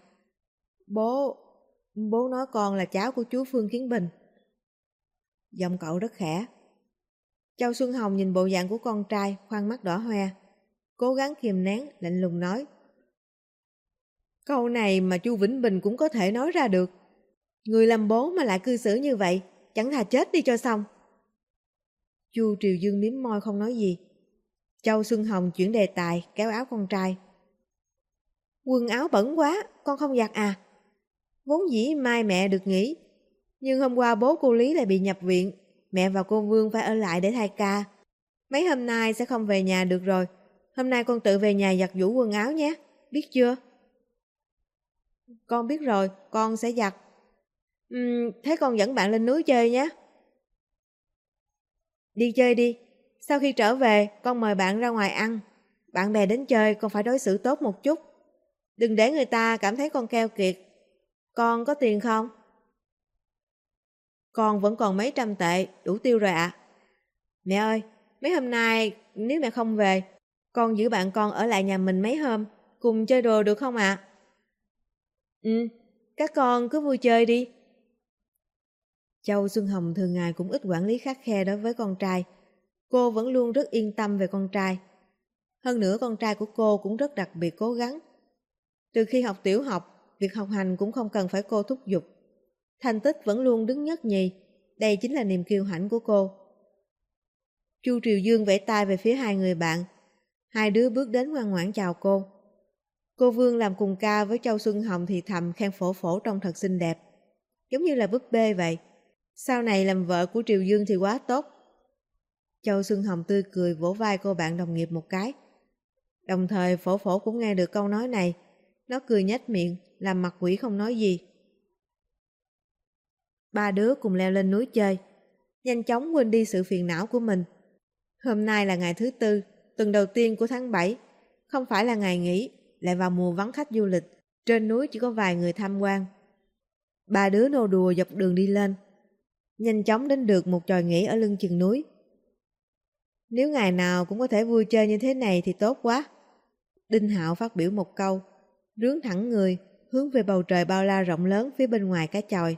Bố nói con là cháu của chú Phương Kiến Bình. Giọng cậu rất khẽ. Châu Xuân Hồng nhìn bộ dạng của con trai, khoăn mắt đỏ hoe, cố gắng kìm nén, lạnh lùng nói. Câu này mà chu Vĩnh Bình cũng có thể nói ra được. Người làm bố mà lại cư xử như vậy, chẳng thà chết đi cho xong. Chu Triều Dương mím môi không nói gì. Châu Xuân Hồng chuyển đề tài, kéo áo con trai. Quần áo bẩn quá, con không giặt à? Vốn dĩ mai mẹ được nghỉ, nhưng hôm qua bố cô Lý lại bị nhập viện, mẹ và cô Vương phải ở lại để thay ca. Mấy hôm nay sẽ không về nhà được rồi. Hôm nay con tự về nhà giặt giũ quần áo nhé, biết chưa? Con biết rồi, con sẽ giặt. Thế con dẫn bạn lên núi chơi nhé. Đi chơi đi, sau khi trở về con mời bạn ra ngoài ăn. Bạn bè đến chơi con phải đối xử tốt một chút. Đừng để người ta cảm thấy con keo kiệt. Con có tiền không? Con vẫn còn mấy trăm tệ, đủ tiêu rồi ạ. Mẹ ơi, mấy hôm nay nếu mẹ không về, con giữ bạn con ở lại nhà mình mấy hôm, cùng chơi đồ được không ạ? Ừ, các con cứ vui chơi đi. Châu Xuân Hồng thường ngày cũng ít quản lý khắt khe đối với con trai. Cô vẫn luôn rất yên tâm về con trai. Hơn nữa con trai của cô cũng rất đặc biệt cố gắng. Từ khi học tiểu học, việc học hành cũng không cần phải cô thúc giục. Thành tích vẫn luôn đứng nhất nhì, đây chính là niềm kiêu hãnh của cô. Chu Triều Dương vẫy tay về phía hai người bạn. Hai đứa bước đến ngoan ngoãn chào cô. Cô Vương làm cùng ca với Châu Xuân Hồng thì thầm khen Phổ Phổ trông thật xinh đẹp. Giống như là búp bê vậy. Sau này làm vợ của Triều Dương thì quá tốt. Châu Xuân Hồng tươi cười vỗ vai cô bạn đồng nghiệp một cái. Đồng thời Phổ Phổ cũng nghe được câu nói này. Nó cười nhếch miệng, làm mặt quỷ không nói gì. Ba đứa cùng leo lên núi chơi. Nhanh chóng quên đi sự phiền não của mình. Hôm nay là ngày thứ tư, tuần đầu tiên của tháng 7. Không phải là ngày nghỉ, lại vào mùa vắng khách du lịch. Trên núi chỉ có vài người tham quan. Ba đứa nô đùa dọc đường đi lên. Nhanh chóng đến được một chòi nghỉ ở lưng chừng núi. Nếu ngày nào cũng có thể vui chơi như thế này thì tốt quá. Đinh Hạo phát biểu một câu, rướn thẳng người, hướng về bầu trời bao la rộng lớn phía bên ngoài cái chòi.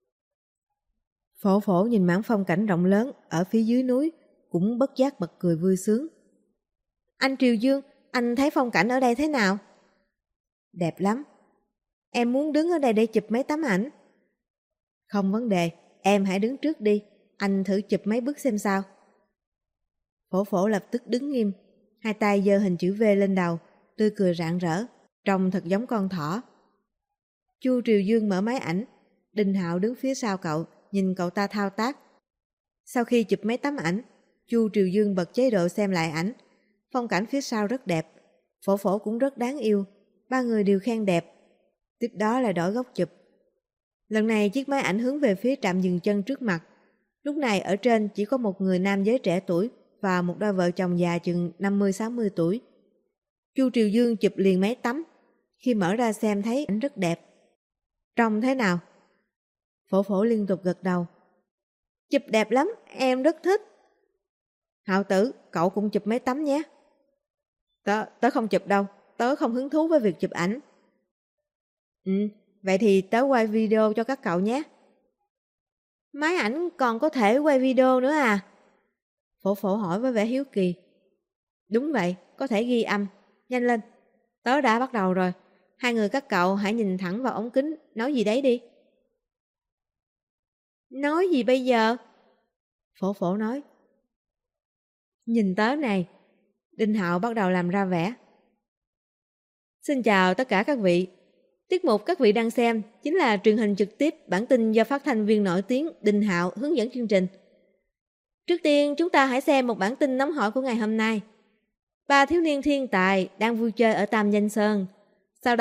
Phổ Phổ nhìn mảng phong cảnh rộng lớn ở phía dưới núi, cũng bất giác bật cười vui sướng. Anh Triều Dương, anh thấy phong cảnh ở đây thế nào? Đẹp lắm. Em muốn đứng ở đây để chụp mấy tấm ảnh. Không vấn đề, em hãy đứng trước đi, anh thử chụp mấy bức xem sao. Phổ Phổ lập tức đứng nghiêm, hai tay giơ hình chữ V lên đầu, tươi cười rạng rỡ, trông thật giống con thỏ. Chu Triều Dương mở máy ảnh, Đinh Hạo đứng phía sau cậu, nhìn cậu ta thao tác. Sau khi chụp mấy tấm ảnh, Chu Triều Dương bật chế độ xem lại ảnh. Phong cảnh phía sau rất đẹp, Phổ Phổ cũng rất đáng yêu, ba người đều khen đẹp. Tiếp đó là đổi góc chụp. Lần này chiếc máy ảnh hướng về phía trạm dừng chân trước mặt. Lúc này ở trên chỉ có một người nam giới trẻ tuổi và một đôi vợ chồng già chừng 50-60 tuổi. Chu Triều Dương chụp liền mấy tấm. Khi mở ra xem thấy ảnh rất đẹp. Trông thế nào? Phổ Phổ liên tục gật đầu. Chụp đẹp lắm, em rất thích. Hạo Tử, cậu cũng chụp mấy tấm nhé. Tớ không chụp đâu, tớ không hứng thú với việc chụp ảnh. Vậy thì tớ quay video cho các cậu nhé. Máy ảnh còn có thể quay video nữa à? Phổ Phổ hỏi với vẻ hiếu kỳ. Đúng vậy, có thể ghi âm. Nhanh lên, tớ đã bắt đầu rồi. Hai người các cậu hãy nhìn thẳng vào ống kính, nói gì đấy đi. Nói gì bây giờ? Phổ Phổ nói. Nhìn tớ này. Đinh Hạo bắt đầu làm ra vẻ. Xin chào tất cả các vị. Tiết mục các vị đang xem chính là truyền hình trực tiếp bản tin do phát thanh viên nổi tiếng Đinh Hạo hướng dẫn chương trình. Trước tiên chúng ta hãy xem một bản tin nóng hổi của ngày hôm nay. Ba thiếu niên thiên tài đang vui chơi ở Tam Danh Sơn. Sau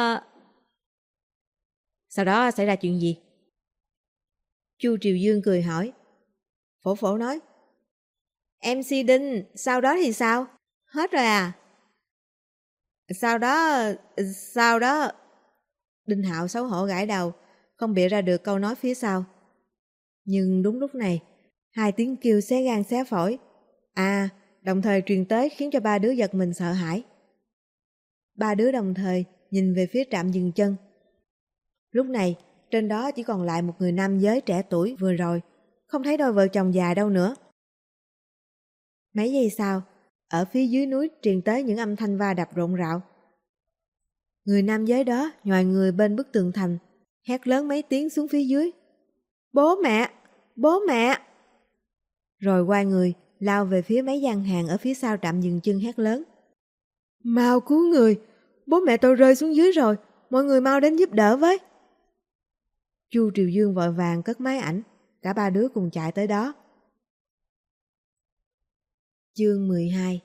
đó xảy ra chuyện gì? Chu Triều Dương cười hỏi. Phổ Phổ nói. MC Đinh, sau đó thì sao? Hết rồi à? Sau đó... Đinh Hạo xấu hổ gãi đầu, không bịa ra được câu nói phía sau. Nhưng đúng lúc này, hai tiếng kêu xé gan xé phổi. Đồng thời truyền tới khiến cho ba đứa giật mình sợ hãi. Ba đứa đồng thời nhìn về phía trạm dừng chân. Lúc này, trên đó chỉ còn lại một người nam giới trẻ tuổi vừa rồi, không thấy đôi vợ chồng già đâu nữa. Mấy giây sau, ở phía dưới núi truyền tới những âm thanh va đập rộn rạo. Người nam giới đó nhòi người bên bức tường thành, hét lớn mấy tiếng xuống phía dưới. Bố mẹ! Bố mẹ! Rồi quay người, lao về phía mấy gian hàng ở phía sau trạm dừng chân hét lớn. Mau cứu người! Bố mẹ tôi rơi xuống dưới rồi! Mọi người mau đến giúp đỡ với! Chu Triều Dương vội vàng cất máy ảnh, cả ba đứa cùng chạy tới đó. Chương 12.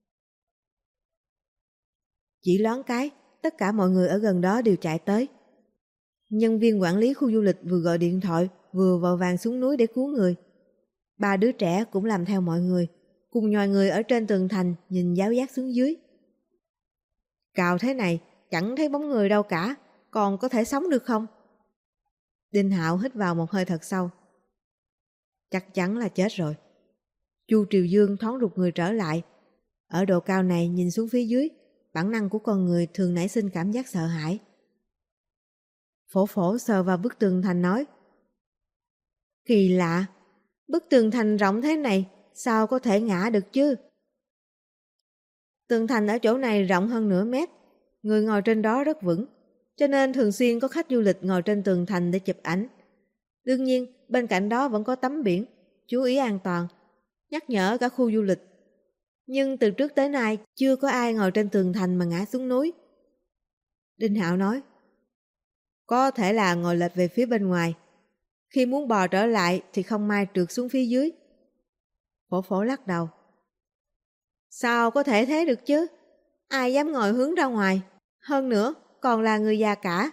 Chỉ loáng cái, tất cả mọi người ở gần đó đều chạy tới. Nhân viên quản lý khu du lịch vừa gọi điện thoại, vừa vội vàng xuống núi để cứu người. Ba đứa trẻ cũng làm theo mọi người, cùng nhòi người ở trên tường thành nhìn giáo giác xuống dưới. Cào thế này, chẳng thấy bóng người đâu cả, còn có thể sống được không? Đinh Hạo hít vào một hơi thật sâu. Chắc chắn là chết rồi. Chu Triều Dương thoáng rụt người trở lại. Ở độ cao này nhìn xuống phía dưới, bản năng của con người thường nảy sinh cảm giác sợ hãi. Phổ Phổ sờ vào bức tường thành nói: Kỳ lạ, bức tường thành rộng thế này, sao có thể ngã được chứ? Tường thành ở chỗ này rộng hơn nửa mét, người ngồi trên đó rất vững, cho nên thường xuyên có khách du lịch ngồi trên tường thành để chụp ảnh. Đương nhiên, bên cạnh đó vẫn có tấm biển, chú ý an toàn, nhắc nhở cả khu du lịch. Nhưng từ trước tới nay chưa có ai ngồi trên tường thành mà ngã xuống núi. Đinh Hạo nói: Có thể là ngồi lệch về phía bên ngoài. Khi muốn bò trở lại thì không may trượt xuống phía dưới. Phổ Phổ lắc đầu. Sao có thể thế được chứ? Ai dám ngồi hướng ra ngoài? Hơn nữa, còn là người già cả.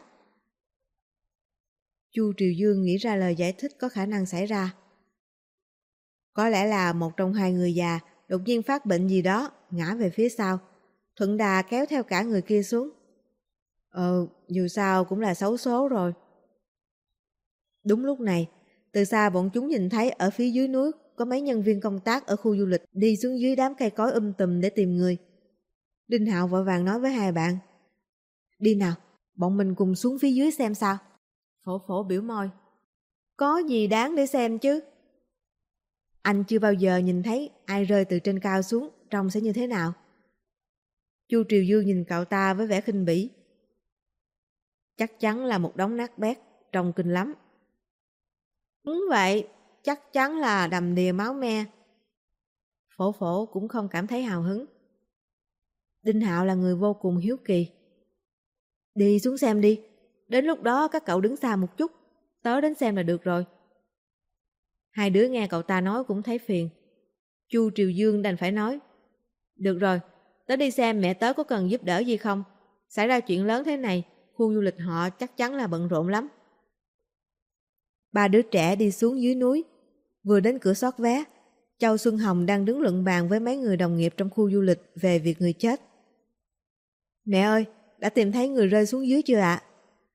Chu Triều Dương nghĩ ra lời giải thích có khả năng xảy ra. Có lẽ là một trong hai người già đột nhiên phát bệnh gì đó, ngã về phía sau, thuận đà kéo theo cả người kia xuống. Dù sao cũng là xấu số rồi. Đúng lúc này, từ xa bọn chúng nhìn thấy ở phía dưới núi có mấy nhân viên công tác ở khu du lịch đi xuống dưới đám cây cối tùm để tìm người. Đinh Hạo vội vàng nói với hai bạn: Đi nào, bọn mình cùng xuống phía dưới xem sao. Phổ Phổ biểu môi: Có gì đáng để xem chứ? Anh chưa bao giờ nhìn thấy ai rơi từ trên cao xuống trông sẽ như thế nào. Chu Triều Dương nhìn cậu ta với vẻ khinh bỉ. Chắc chắn là một đống nát bét, trông kinh lắm. Đúng vậy, chắc chắn là đầm đìa máu me. Phổ Phổ cũng không cảm thấy hào hứng. Đinh Hạo là người vô cùng hiếu kỳ. Đi xuống xem đi, đến lúc đó các cậu đứng xa một chút, tớ đến xem là được rồi. Hai đứa nghe cậu ta nói cũng thấy phiền. Chu Triều Dương đành phải nói: Được rồi, tớ đi xem mẹ tớ có cần giúp đỡ gì không. Xảy ra chuyện lớn thế này, khu du lịch họ chắc chắn là bận rộn lắm. Ba đứa trẻ đi xuống dưới núi. Vừa đến cửa soát vé, Châu Xuân Hồng đang đứng luận bàn với mấy người đồng nghiệp trong khu du lịch về việc người chết. Mẹ ơi, đã tìm thấy người rơi xuống dưới chưa ạ?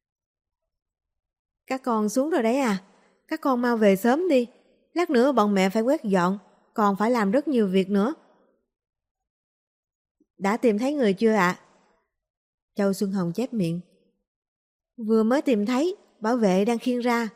Các con xuống rồi đấy à? Các con mau về sớm đi. Lát nữa bọn mẹ phải quét dọn, còn phải làm rất nhiều việc nữa. Đã tìm thấy người chưa ạ? Châu Xuân Hồng chép miệng. Vừa mới tìm thấy, bảo vệ đang khiêng ra.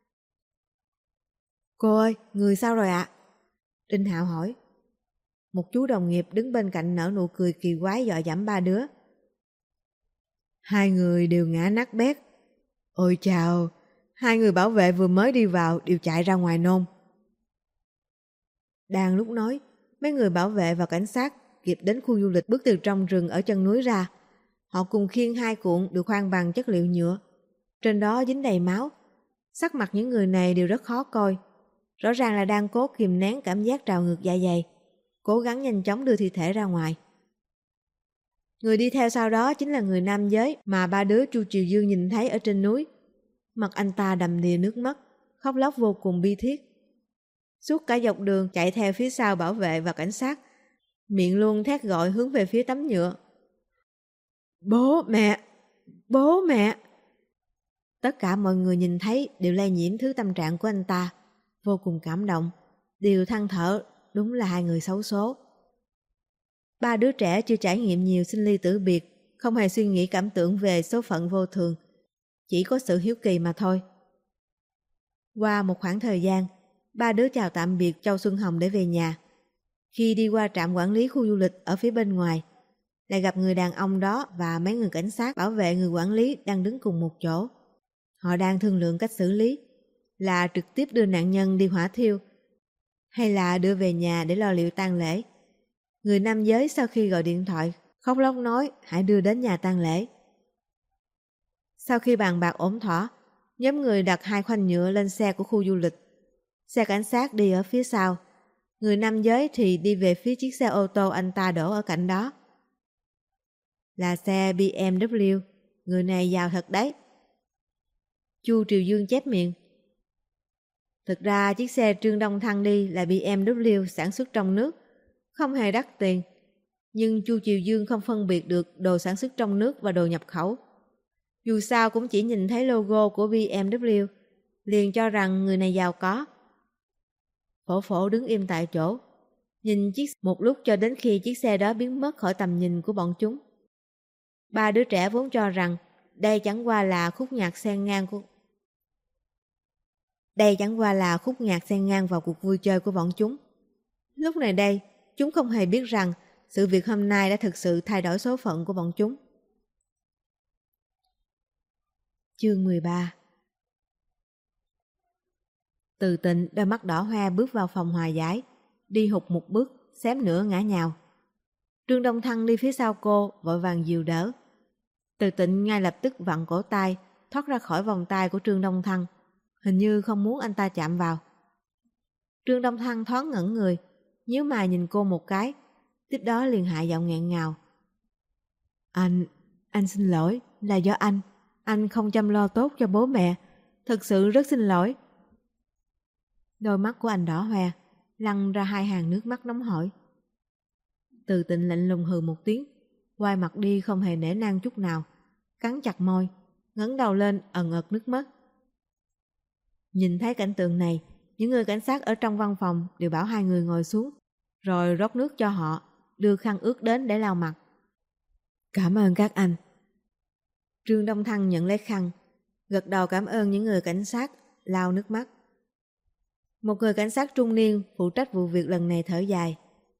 Cô ơi, người sao rồi ạ? Đinh Hạo hỏi. Một chú đồng nghiệp đứng bên cạnh nở nụ cười kỳ quái dọa dẫm ba đứa. Hai người đều ngã nát bét. Ôi chào, hai người bảo vệ vừa mới đi vào đều chạy ra ngoài nôn. Đang lúc nói, mấy người bảo vệ và cảnh sát kịp đến khu du lịch bước từ trong rừng ở chân núi ra. Họ cùng khiêng hai cuộn được khoan bằng chất liệu nhựa. Trên đó dính đầy máu. Sắc mặt những người này đều rất khó coi. Rõ ràng là đang cố kìm nén cảm giác trào ngược dạ dày, cố gắng nhanh chóng đưa thi thể ra ngoài. Người đi theo sau đó chính là người nam giới mà ba đứa Chu Triều Dương nhìn thấy ở trên núi. Mặt anh ta đầm đìa nước mắt, khóc lóc vô cùng bi thiết. Suốt cả dọc đường chạy theo phía sau bảo vệ và cảnh sát, miệng luôn thét gọi hướng về phía tấm nhựa. Bố mẹ! Bố mẹ! Tất cả mọi người nhìn thấy đều lây nhiễm thứ tâm trạng của anh ta, vô cùng cảm động, đều than thở, đúng là hai người xấu số. Ba đứa trẻ chưa trải nghiệm nhiều sinh ly tử biệt, không hề suy nghĩ cảm tưởng về số phận vô thường, chỉ có sự hiếu kỳ mà thôi. Qua một khoảng thời gian, ba đứa chào tạm biệt Châu Xuân Hồng để về nhà. Khi đi qua trạm quản lý khu du lịch ở phía bên ngoài, lại gặp người đàn ông đó và mấy người cảnh sát bảo vệ người quản lý đang đứng cùng một chỗ. Họ đang thương lượng cách xử lý, là trực tiếp đưa nạn nhân đi hỏa thiêu, hay là đưa về nhà để lo liệu tang lễ. Người nam giới sau khi gọi điện thoại, khóc lóc nói hãy đưa đến nhà tang lễ. Sau khi bàn bạc ổn thỏa, nhóm người đặt hai khoanh nhựa lên xe của khu du lịch. Xe cảnh sát đi ở phía sau, người nam giới thì đi về phía chiếc xe ô tô anh ta đổ ở cạnh đó. Là xe BMW, người này giàu thật đấy. Chu Triều Dương chép miệng. Thực ra chiếc xe Trương Đông Thăng đi là BMW sản xuất trong nước, không hề đắt tiền. Nhưng Chu Triều Dương không phân biệt được đồ sản xuất trong nước và đồ nhập khẩu. Dù sao cũng chỉ nhìn thấy logo của BMW, liền cho rằng người này giàu có. Phổ Phổ đứng im tại chỗ, nhìn chiếc một lúc cho đến khi chiếc xe đó biến mất khỏi tầm nhìn của bọn chúng. Ba đứa trẻ vốn cho rằng đây chẳng qua là khúc nhạc xen ngang vào cuộc vui chơi của bọn chúng. Lúc này đây, chúng không hề biết rằng sự việc hôm nay đã thực sự thay đổi số phận của bọn chúng. Chương 13. Từ Tịnh đôi mắt đỏ hoe bước vào phòng hòa giải, đi hụt một bước, xém nữa ngã nhào. Trương Đông Thăng đi phía sau cô, vội vàng dìu đỡ. Từ Tịnh ngay lập tức vặn cổ tay, thoát ra khỏi vòng tay của Trương Đông Thăng, hình như không muốn anh ta chạm vào. Trương Đông Thăng thoáng ngẩn người, nhíu mày nhìn cô một cái, tiếp đó liền hạ giọng nghẹn ngào. Anh xin lỗi, là do anh không chăm lo tốt cho bố mẹ, thật sự rất xin lỗi. Đôi mắt của anh đỏ hoe, lăn ra hai hàng nước mắt nóng hổi. Từ Tịnh lạnh lùng hừ một tiếng, quay mặt đi không hề nể nang chút nào, cắn chặt môi, ngẩng đầu lên ẩn ực nước mắt. Nhìn thấy cảnh tượng này, những người cảnh sát ở trong văn phòng đều bảo hai người ngồi xuống, rồi rót nước cho họ, đưa khăn ướt đến để lau mặt. Cảm ơn các anh. Trương Đông Thăng nhận lấy khăn, gật đầu cảm ơn những người cảnh sát, lau nước mắt. Một người cảnh sát trung niên phụ trách vụ việc lần này thở dài.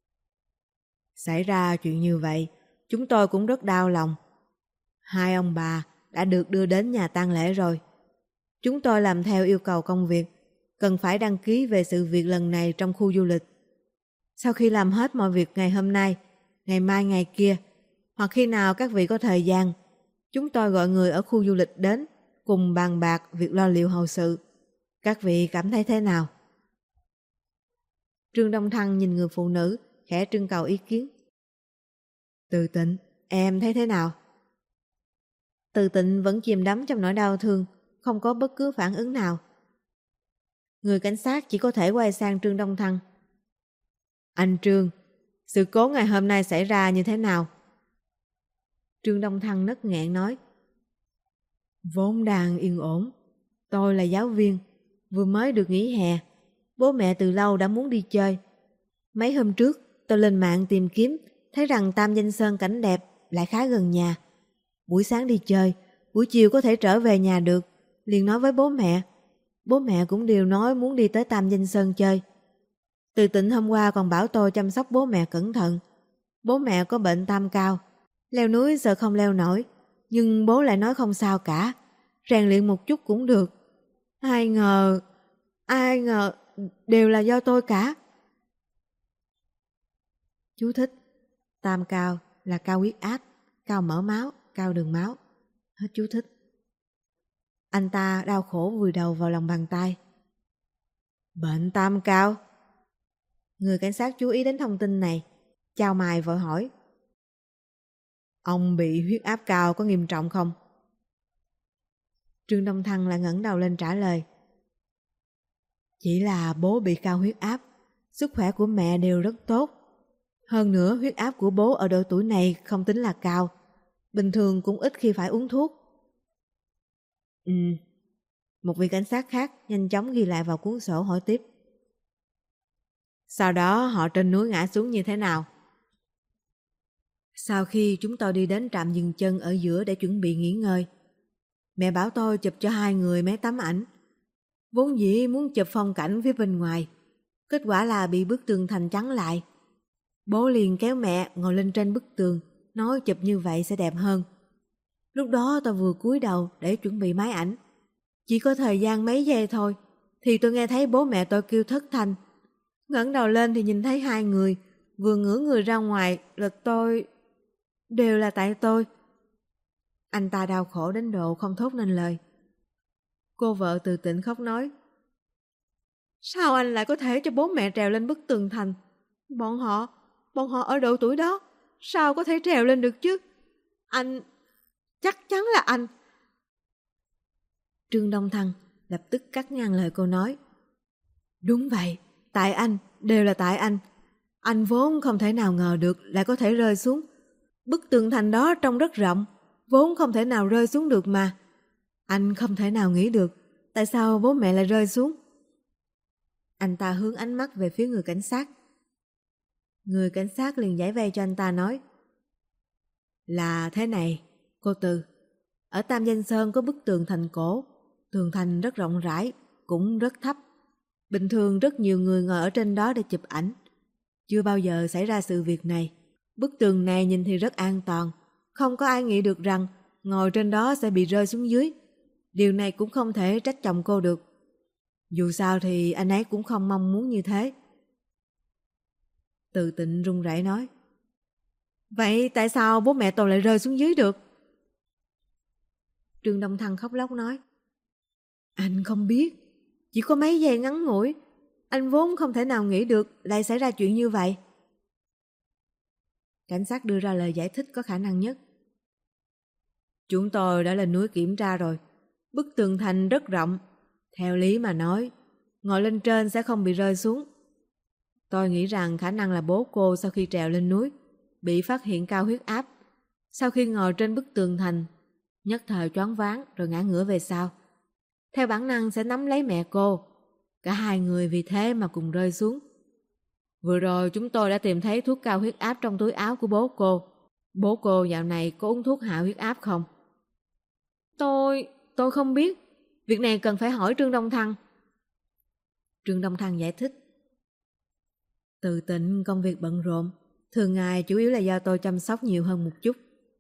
Xảy ra chuyện như vậy, chúng tôi cũng rất đau lòng. Hai ông bà đã được đưa đến nhà tang lễ rồi. Chúng tôi làm theo yêu cầu công việc, cần phải đăng ký về sự việc lần này trong khu du lịch. Sau khi làm hết mọi việc ngày hôm nay, ngày mai ngày kia, hoặc khi nào các vị có thời gian, chúng tôi gọi người ở khu du lịch đến cùng bàn bạc việc lo liệu hậu sự. Các vị cảm thấy thế nào? Trương Đông Thăng nhìn người phụ nữ, khẽ trưng cầu ý kiến. Từ Tịnh, em thấy thế nào? Từ Tịnh vẫn chìm đắm trong nỗi đau thương, không có bất cứ phản ứng nào. Người cảnh sát chỉ có thể quay sang Trương Đông Thăng. Anh Trương, sự cố ngày hôm nay xảy ra như thế nào? Trương Đông Thăng nấc nghẹn nói. Vốn đang yên ổn. Tôi là giáo viên, vừa mới được nghỉ hè. Bố mẹ từ lâu đã muốn đi chơi. Mấy hôm trước, tôi lên mạng tìm kiếm, thấy rằng Tam Danh Sơn cảnh đẹp, lại khá gần nhà. Buổi sáng đi chơi, buổi chiều có thể trở về nhà được, liền nói với bố mẹ. Bố mẹ cũng đều nói muốn đi tới Tam Danh Sơn chơi. Từ Tịnh hôm qua còn bảo tôi chăm sóc bố mẹ cẩn thận. Bố mẹ có bệnh tam cao, leo núi sợ không leo nổi, nhưng bố lại nói không sao cả, rèn luyện một chút cũng được. Ai ngờ đều là do tôi cả. Chú thích: tam cao là cao huyết áp, cao mỡ máu, cao đường máu. Hết chú thích. Anh ta đau khổ vùi đầu vào lòng bàn tay. Bệnh tam cao? Người cảnh sát chú ý đến thông tin này, chau mày vội hỏi. Ông bị huyết áp cao có nghiêm trọng không? Trương Đông Thăng lại ngẩng đầu lên trả lời. Chỉ là bố bị cao huyết áp, sức khỏe của mẹ đều rất tốt. Hơn nữa huyết áp của bố ở độ tuổi này không tính là cao, bình thường cũng ít khi phải uống thuốc. Một vị cảnh sát khác nhanh chóng ghi lại vào cuốn sổ hỏi tiếp. Sau đó họ trên núi ngã xuống như thế nào? Sau khi chúng tôi đi đến trạm dừng chân ở giữa để chuẩn bị nghỉ ngơi, mẹ bảo tôi chụp cho hai người mấy tấm ảnh. Vốn dĩ muốn chụp phong cảnh phía bên ngoài, kết quả là bị bức tường thành chắn lại. Bố liền kéo mẹ ngồi lên trên bức tường, nói chụp như vậy sẽ đẹp hơn. Lúc đó tôi vừa cúi đầu để chuẩn bị máy ảnh. Chỉ có thời gian mấy giây thôi, thì tôi nghe thấy bố mẹ tôi kêu thất thanh. Ngẩng đầu lên thì nhìn thấy hai người, vừa ngửa người ra ngoài là tôi. Đều là tại tôi. Anh ta đau khổ đến độ không thốt nên lời. Cô vợ Từ Tịnh khóc nói. Sao anh lại có thể cho bố mẹ trèo lên bức tường thành? Bọn họ ở độ tuổi đó, sao có thể trèo lên được chứ? Anh, chắc chắn là anh. Trương Đông Thăng lập tức cắt ngang lời cô nói. Đúng vậy, tại anh, đều là tại anh. Anh vốn không thể nào ngờ được lại có thể rơi xuống. Bức tường thành đó trông rất rộng, vốn không thể nào rơi xuống được mà. Anh không thể nào nghĩ được tại sao bố mẹ lại rơi xuống. Anh ta hướng ánh mắt về phía người cảnh sát. Người cảnh sát liền giải vây cho anh ta nói: Là thế này, cô Từ. Ở Tam Danh Sơn có bức tường thành cổ. Tường thành rất rộng rãi, cũng rất thấp. Bình thường rất nhiều người ngồi ở trên đó để chụp ảnh. Chưa bao giờ xảy ra sự việc này. Bức tường này nhìn thì rất an toàn. Không có ai nghĩ được rằng ngồi trên đó sẽ bị rơi xuống dưới. Điều này cũng không thể trách chồng cô được. Dù sao thì anh ấy cũng không mong muốn như thế. Từ Tịnh run rẩy nói: Vậy tại sao bố mẹ tôi lại rơi xuống dưới được? Trương Đông Thăng khóc lóc nói: Anh không biết. Chỉ có mấy giây ngắn ngủi. Anh vốn không thể nào nghĩ được lại xảy ra chuyện như vậy. Cảnh sát đưa ra lời giải thích có khả năng nhất. Chúng tôi đã lên núi kiểm tra rồi. Bức tường thành rất rộng. Theo lý mà nói, ngồi lên trên sẽ không bị rơi xuống. Tôi nghĩ rằng khả năng là bố cô sau khi trèo lên núi bị phát hiện cao huyết áp. Sau khi ngồi trên bức tường thành, nhất thời choáng váng rồi ngã ngửa về sau. Theo bản năng sẽ nắm lấy mẹ cô. Cả hai người vì thế mà cùng rơi xuống. Vừa rồi chúng tôi đã tìm thấy thuốc cao huyết áp trong túi áo của bố cô. Bố cô dạo này có uống thuốc hạ huyết áp không? Tôi không biết. Việc này cần phải hỏi Trương Đông Thăng. Trương Đông Thăng giải thích. Từ Tịnh công việc bận rộn. Thường ngày chủ yếu là do tôi chăm sóc nhiều hơn một chút.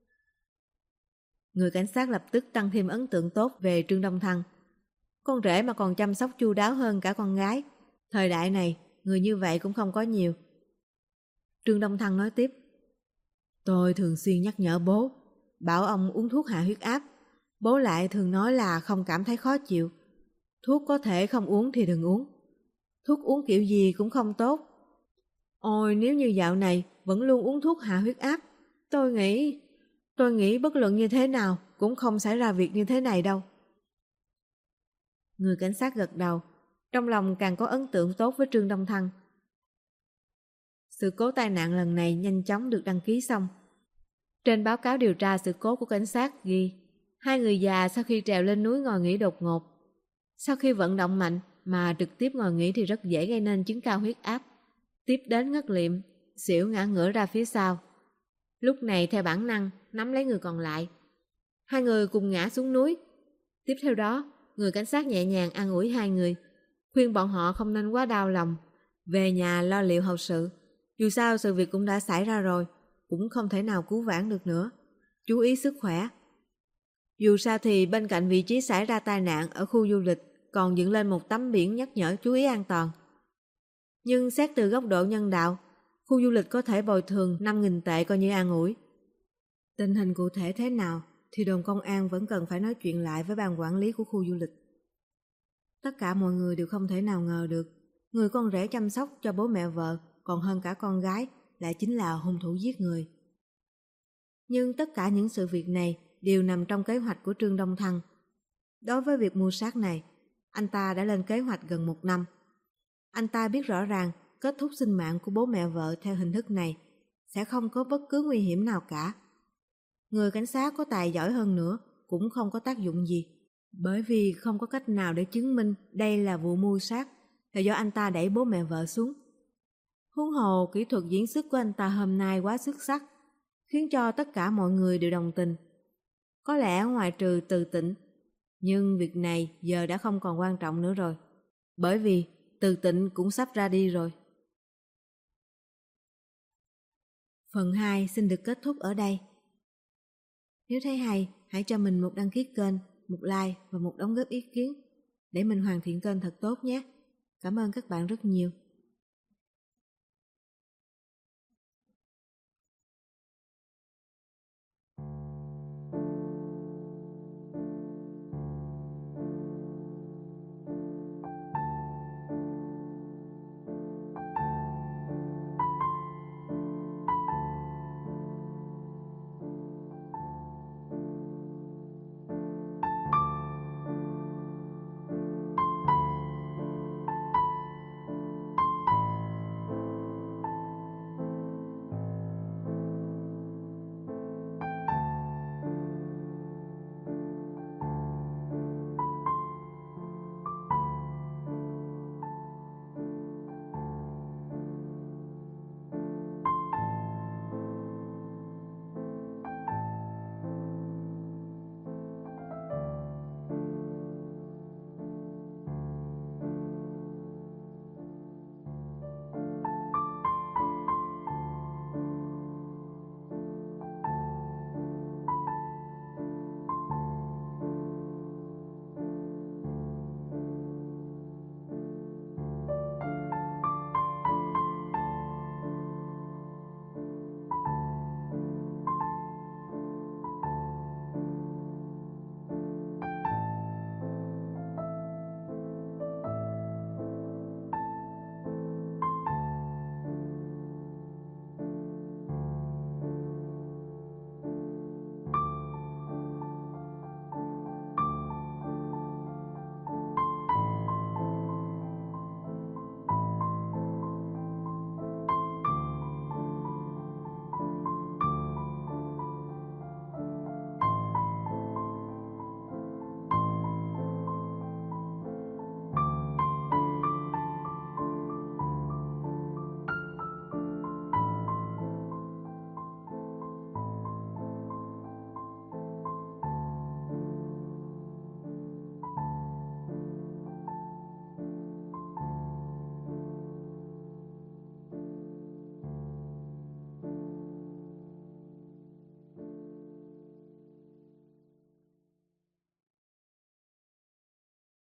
Người cảnh sát lập tức tăng thêm ấn tượng tốt về Trương Đông Thăng. Con rể mà còn chăm sóc chu đáo hơn cả con gái. Thời đại này, người như vậy cũng không có nhiều. Trương Đông Thăng nói tiếp. Tôi thường xuyên nhắc nhở bố, bảo ông uống thuốc hạ huyết áp. Bố lại thường nói là không cảm thấy khó chịu. Thuốc có thể không uống thì đừng uống. Thuốc uống kiểu gì cũng không tốt. Ôi, nếu như dạo này vẫn luôn uống thuốc hạ huyết áp, tôi nghĩ bất luận như thế nào cũng không xảy ra việc như thế này đâu. Người cảnh sát gật đầu, trong lòng càng có ấn tượng tốt với Trương Đông Thăng. Sự cố tai nạn lần này nhanh chóng được đăng ký xong. Trên báo cáo điều tra sự cố của cảnh sát ghi, hai người già sau khi trèo lên núi ngồi nghỉ đột ngột. Sau khi vận động mạnh mà trực tiếp ngồi nghỉ thì rất dễ gây nên chứng cao huyết áp. Tiếp đến ngất liệm, xỉu ngã ngửa ra phía sau. Lúc này theo bản năng nắm lấy người còn lại. Hai người cùng ngã xuống núi. Tiếp theo đó, người cảnh sát nhẹ nhàng an ủi hai người, khuyên bọn họ không nên quá đau lòng, về nhà lo liệu hậu sự. Dù sao sự việc cũng đã xảy ra rồi, cũng không thể nào cứu vãn được nữa. Chú ý sức khỏe. Dù sao thì bên cạnh vị trí xảy ra tai nạn ở khu du lịch còn dựng lên một tấm biển nhắc nhở chú ý an toàn. Nhưng xét từ góc độ nhân đạo, khu du lịch có thể bồi thường 5.000 tệ coi như an ủi. Tình hình cụ thể thế nào thì đồn công an vẫn cần phải nói chuyện lại với ban quản lý của khu du lịch. Tất cả mọi người đều không thể nào ngờ được người con rể chăm sóc cho bố mẹ vợ còn hơn cả con gái lại chính là hung thủ giết người. Nhưng tất cả những sự việc này đều nằm trong kế hoạch của Trương Đông Thăng. Đối với việc mưu sát này, anh ta đã lên kế hoạch gần 1 năm. Anh ta biết rõ ràng kết thúc sinh mạng của bố mẹ vợ theo hình thức này sẽ không có bất cứ nguy hiểm nào cả. Người cảnh sát có tài giỏi hơn nữa cũng không có tác dụng gì, bởi vì không có cách nào để chứng minh đây là vụ mưu sát là do anh ta đẩy bố mẹ vợ xuống. Huống hồ kỹ thuật diễn xuất của anh ta hôm nay quá xuất sắc, khiến cho tất cả mọi người đều đồng tình. Có lẽ ngoại trừ Từ Tịnh, nhưng việc này giờ đã không còn quan trọng nữa rồi, bởi vì Từ Tịnh cũng sắp ra đi rồi. Phần 2 xin được kết thúc ở đây. Nếu thấy hay, hãy cho mình một đăng ký kênh, một like và một đóng góp ý kiến để mình hoàn thiện kênh thật tốt nhé. Cảm ơn các bạn rất nhiều.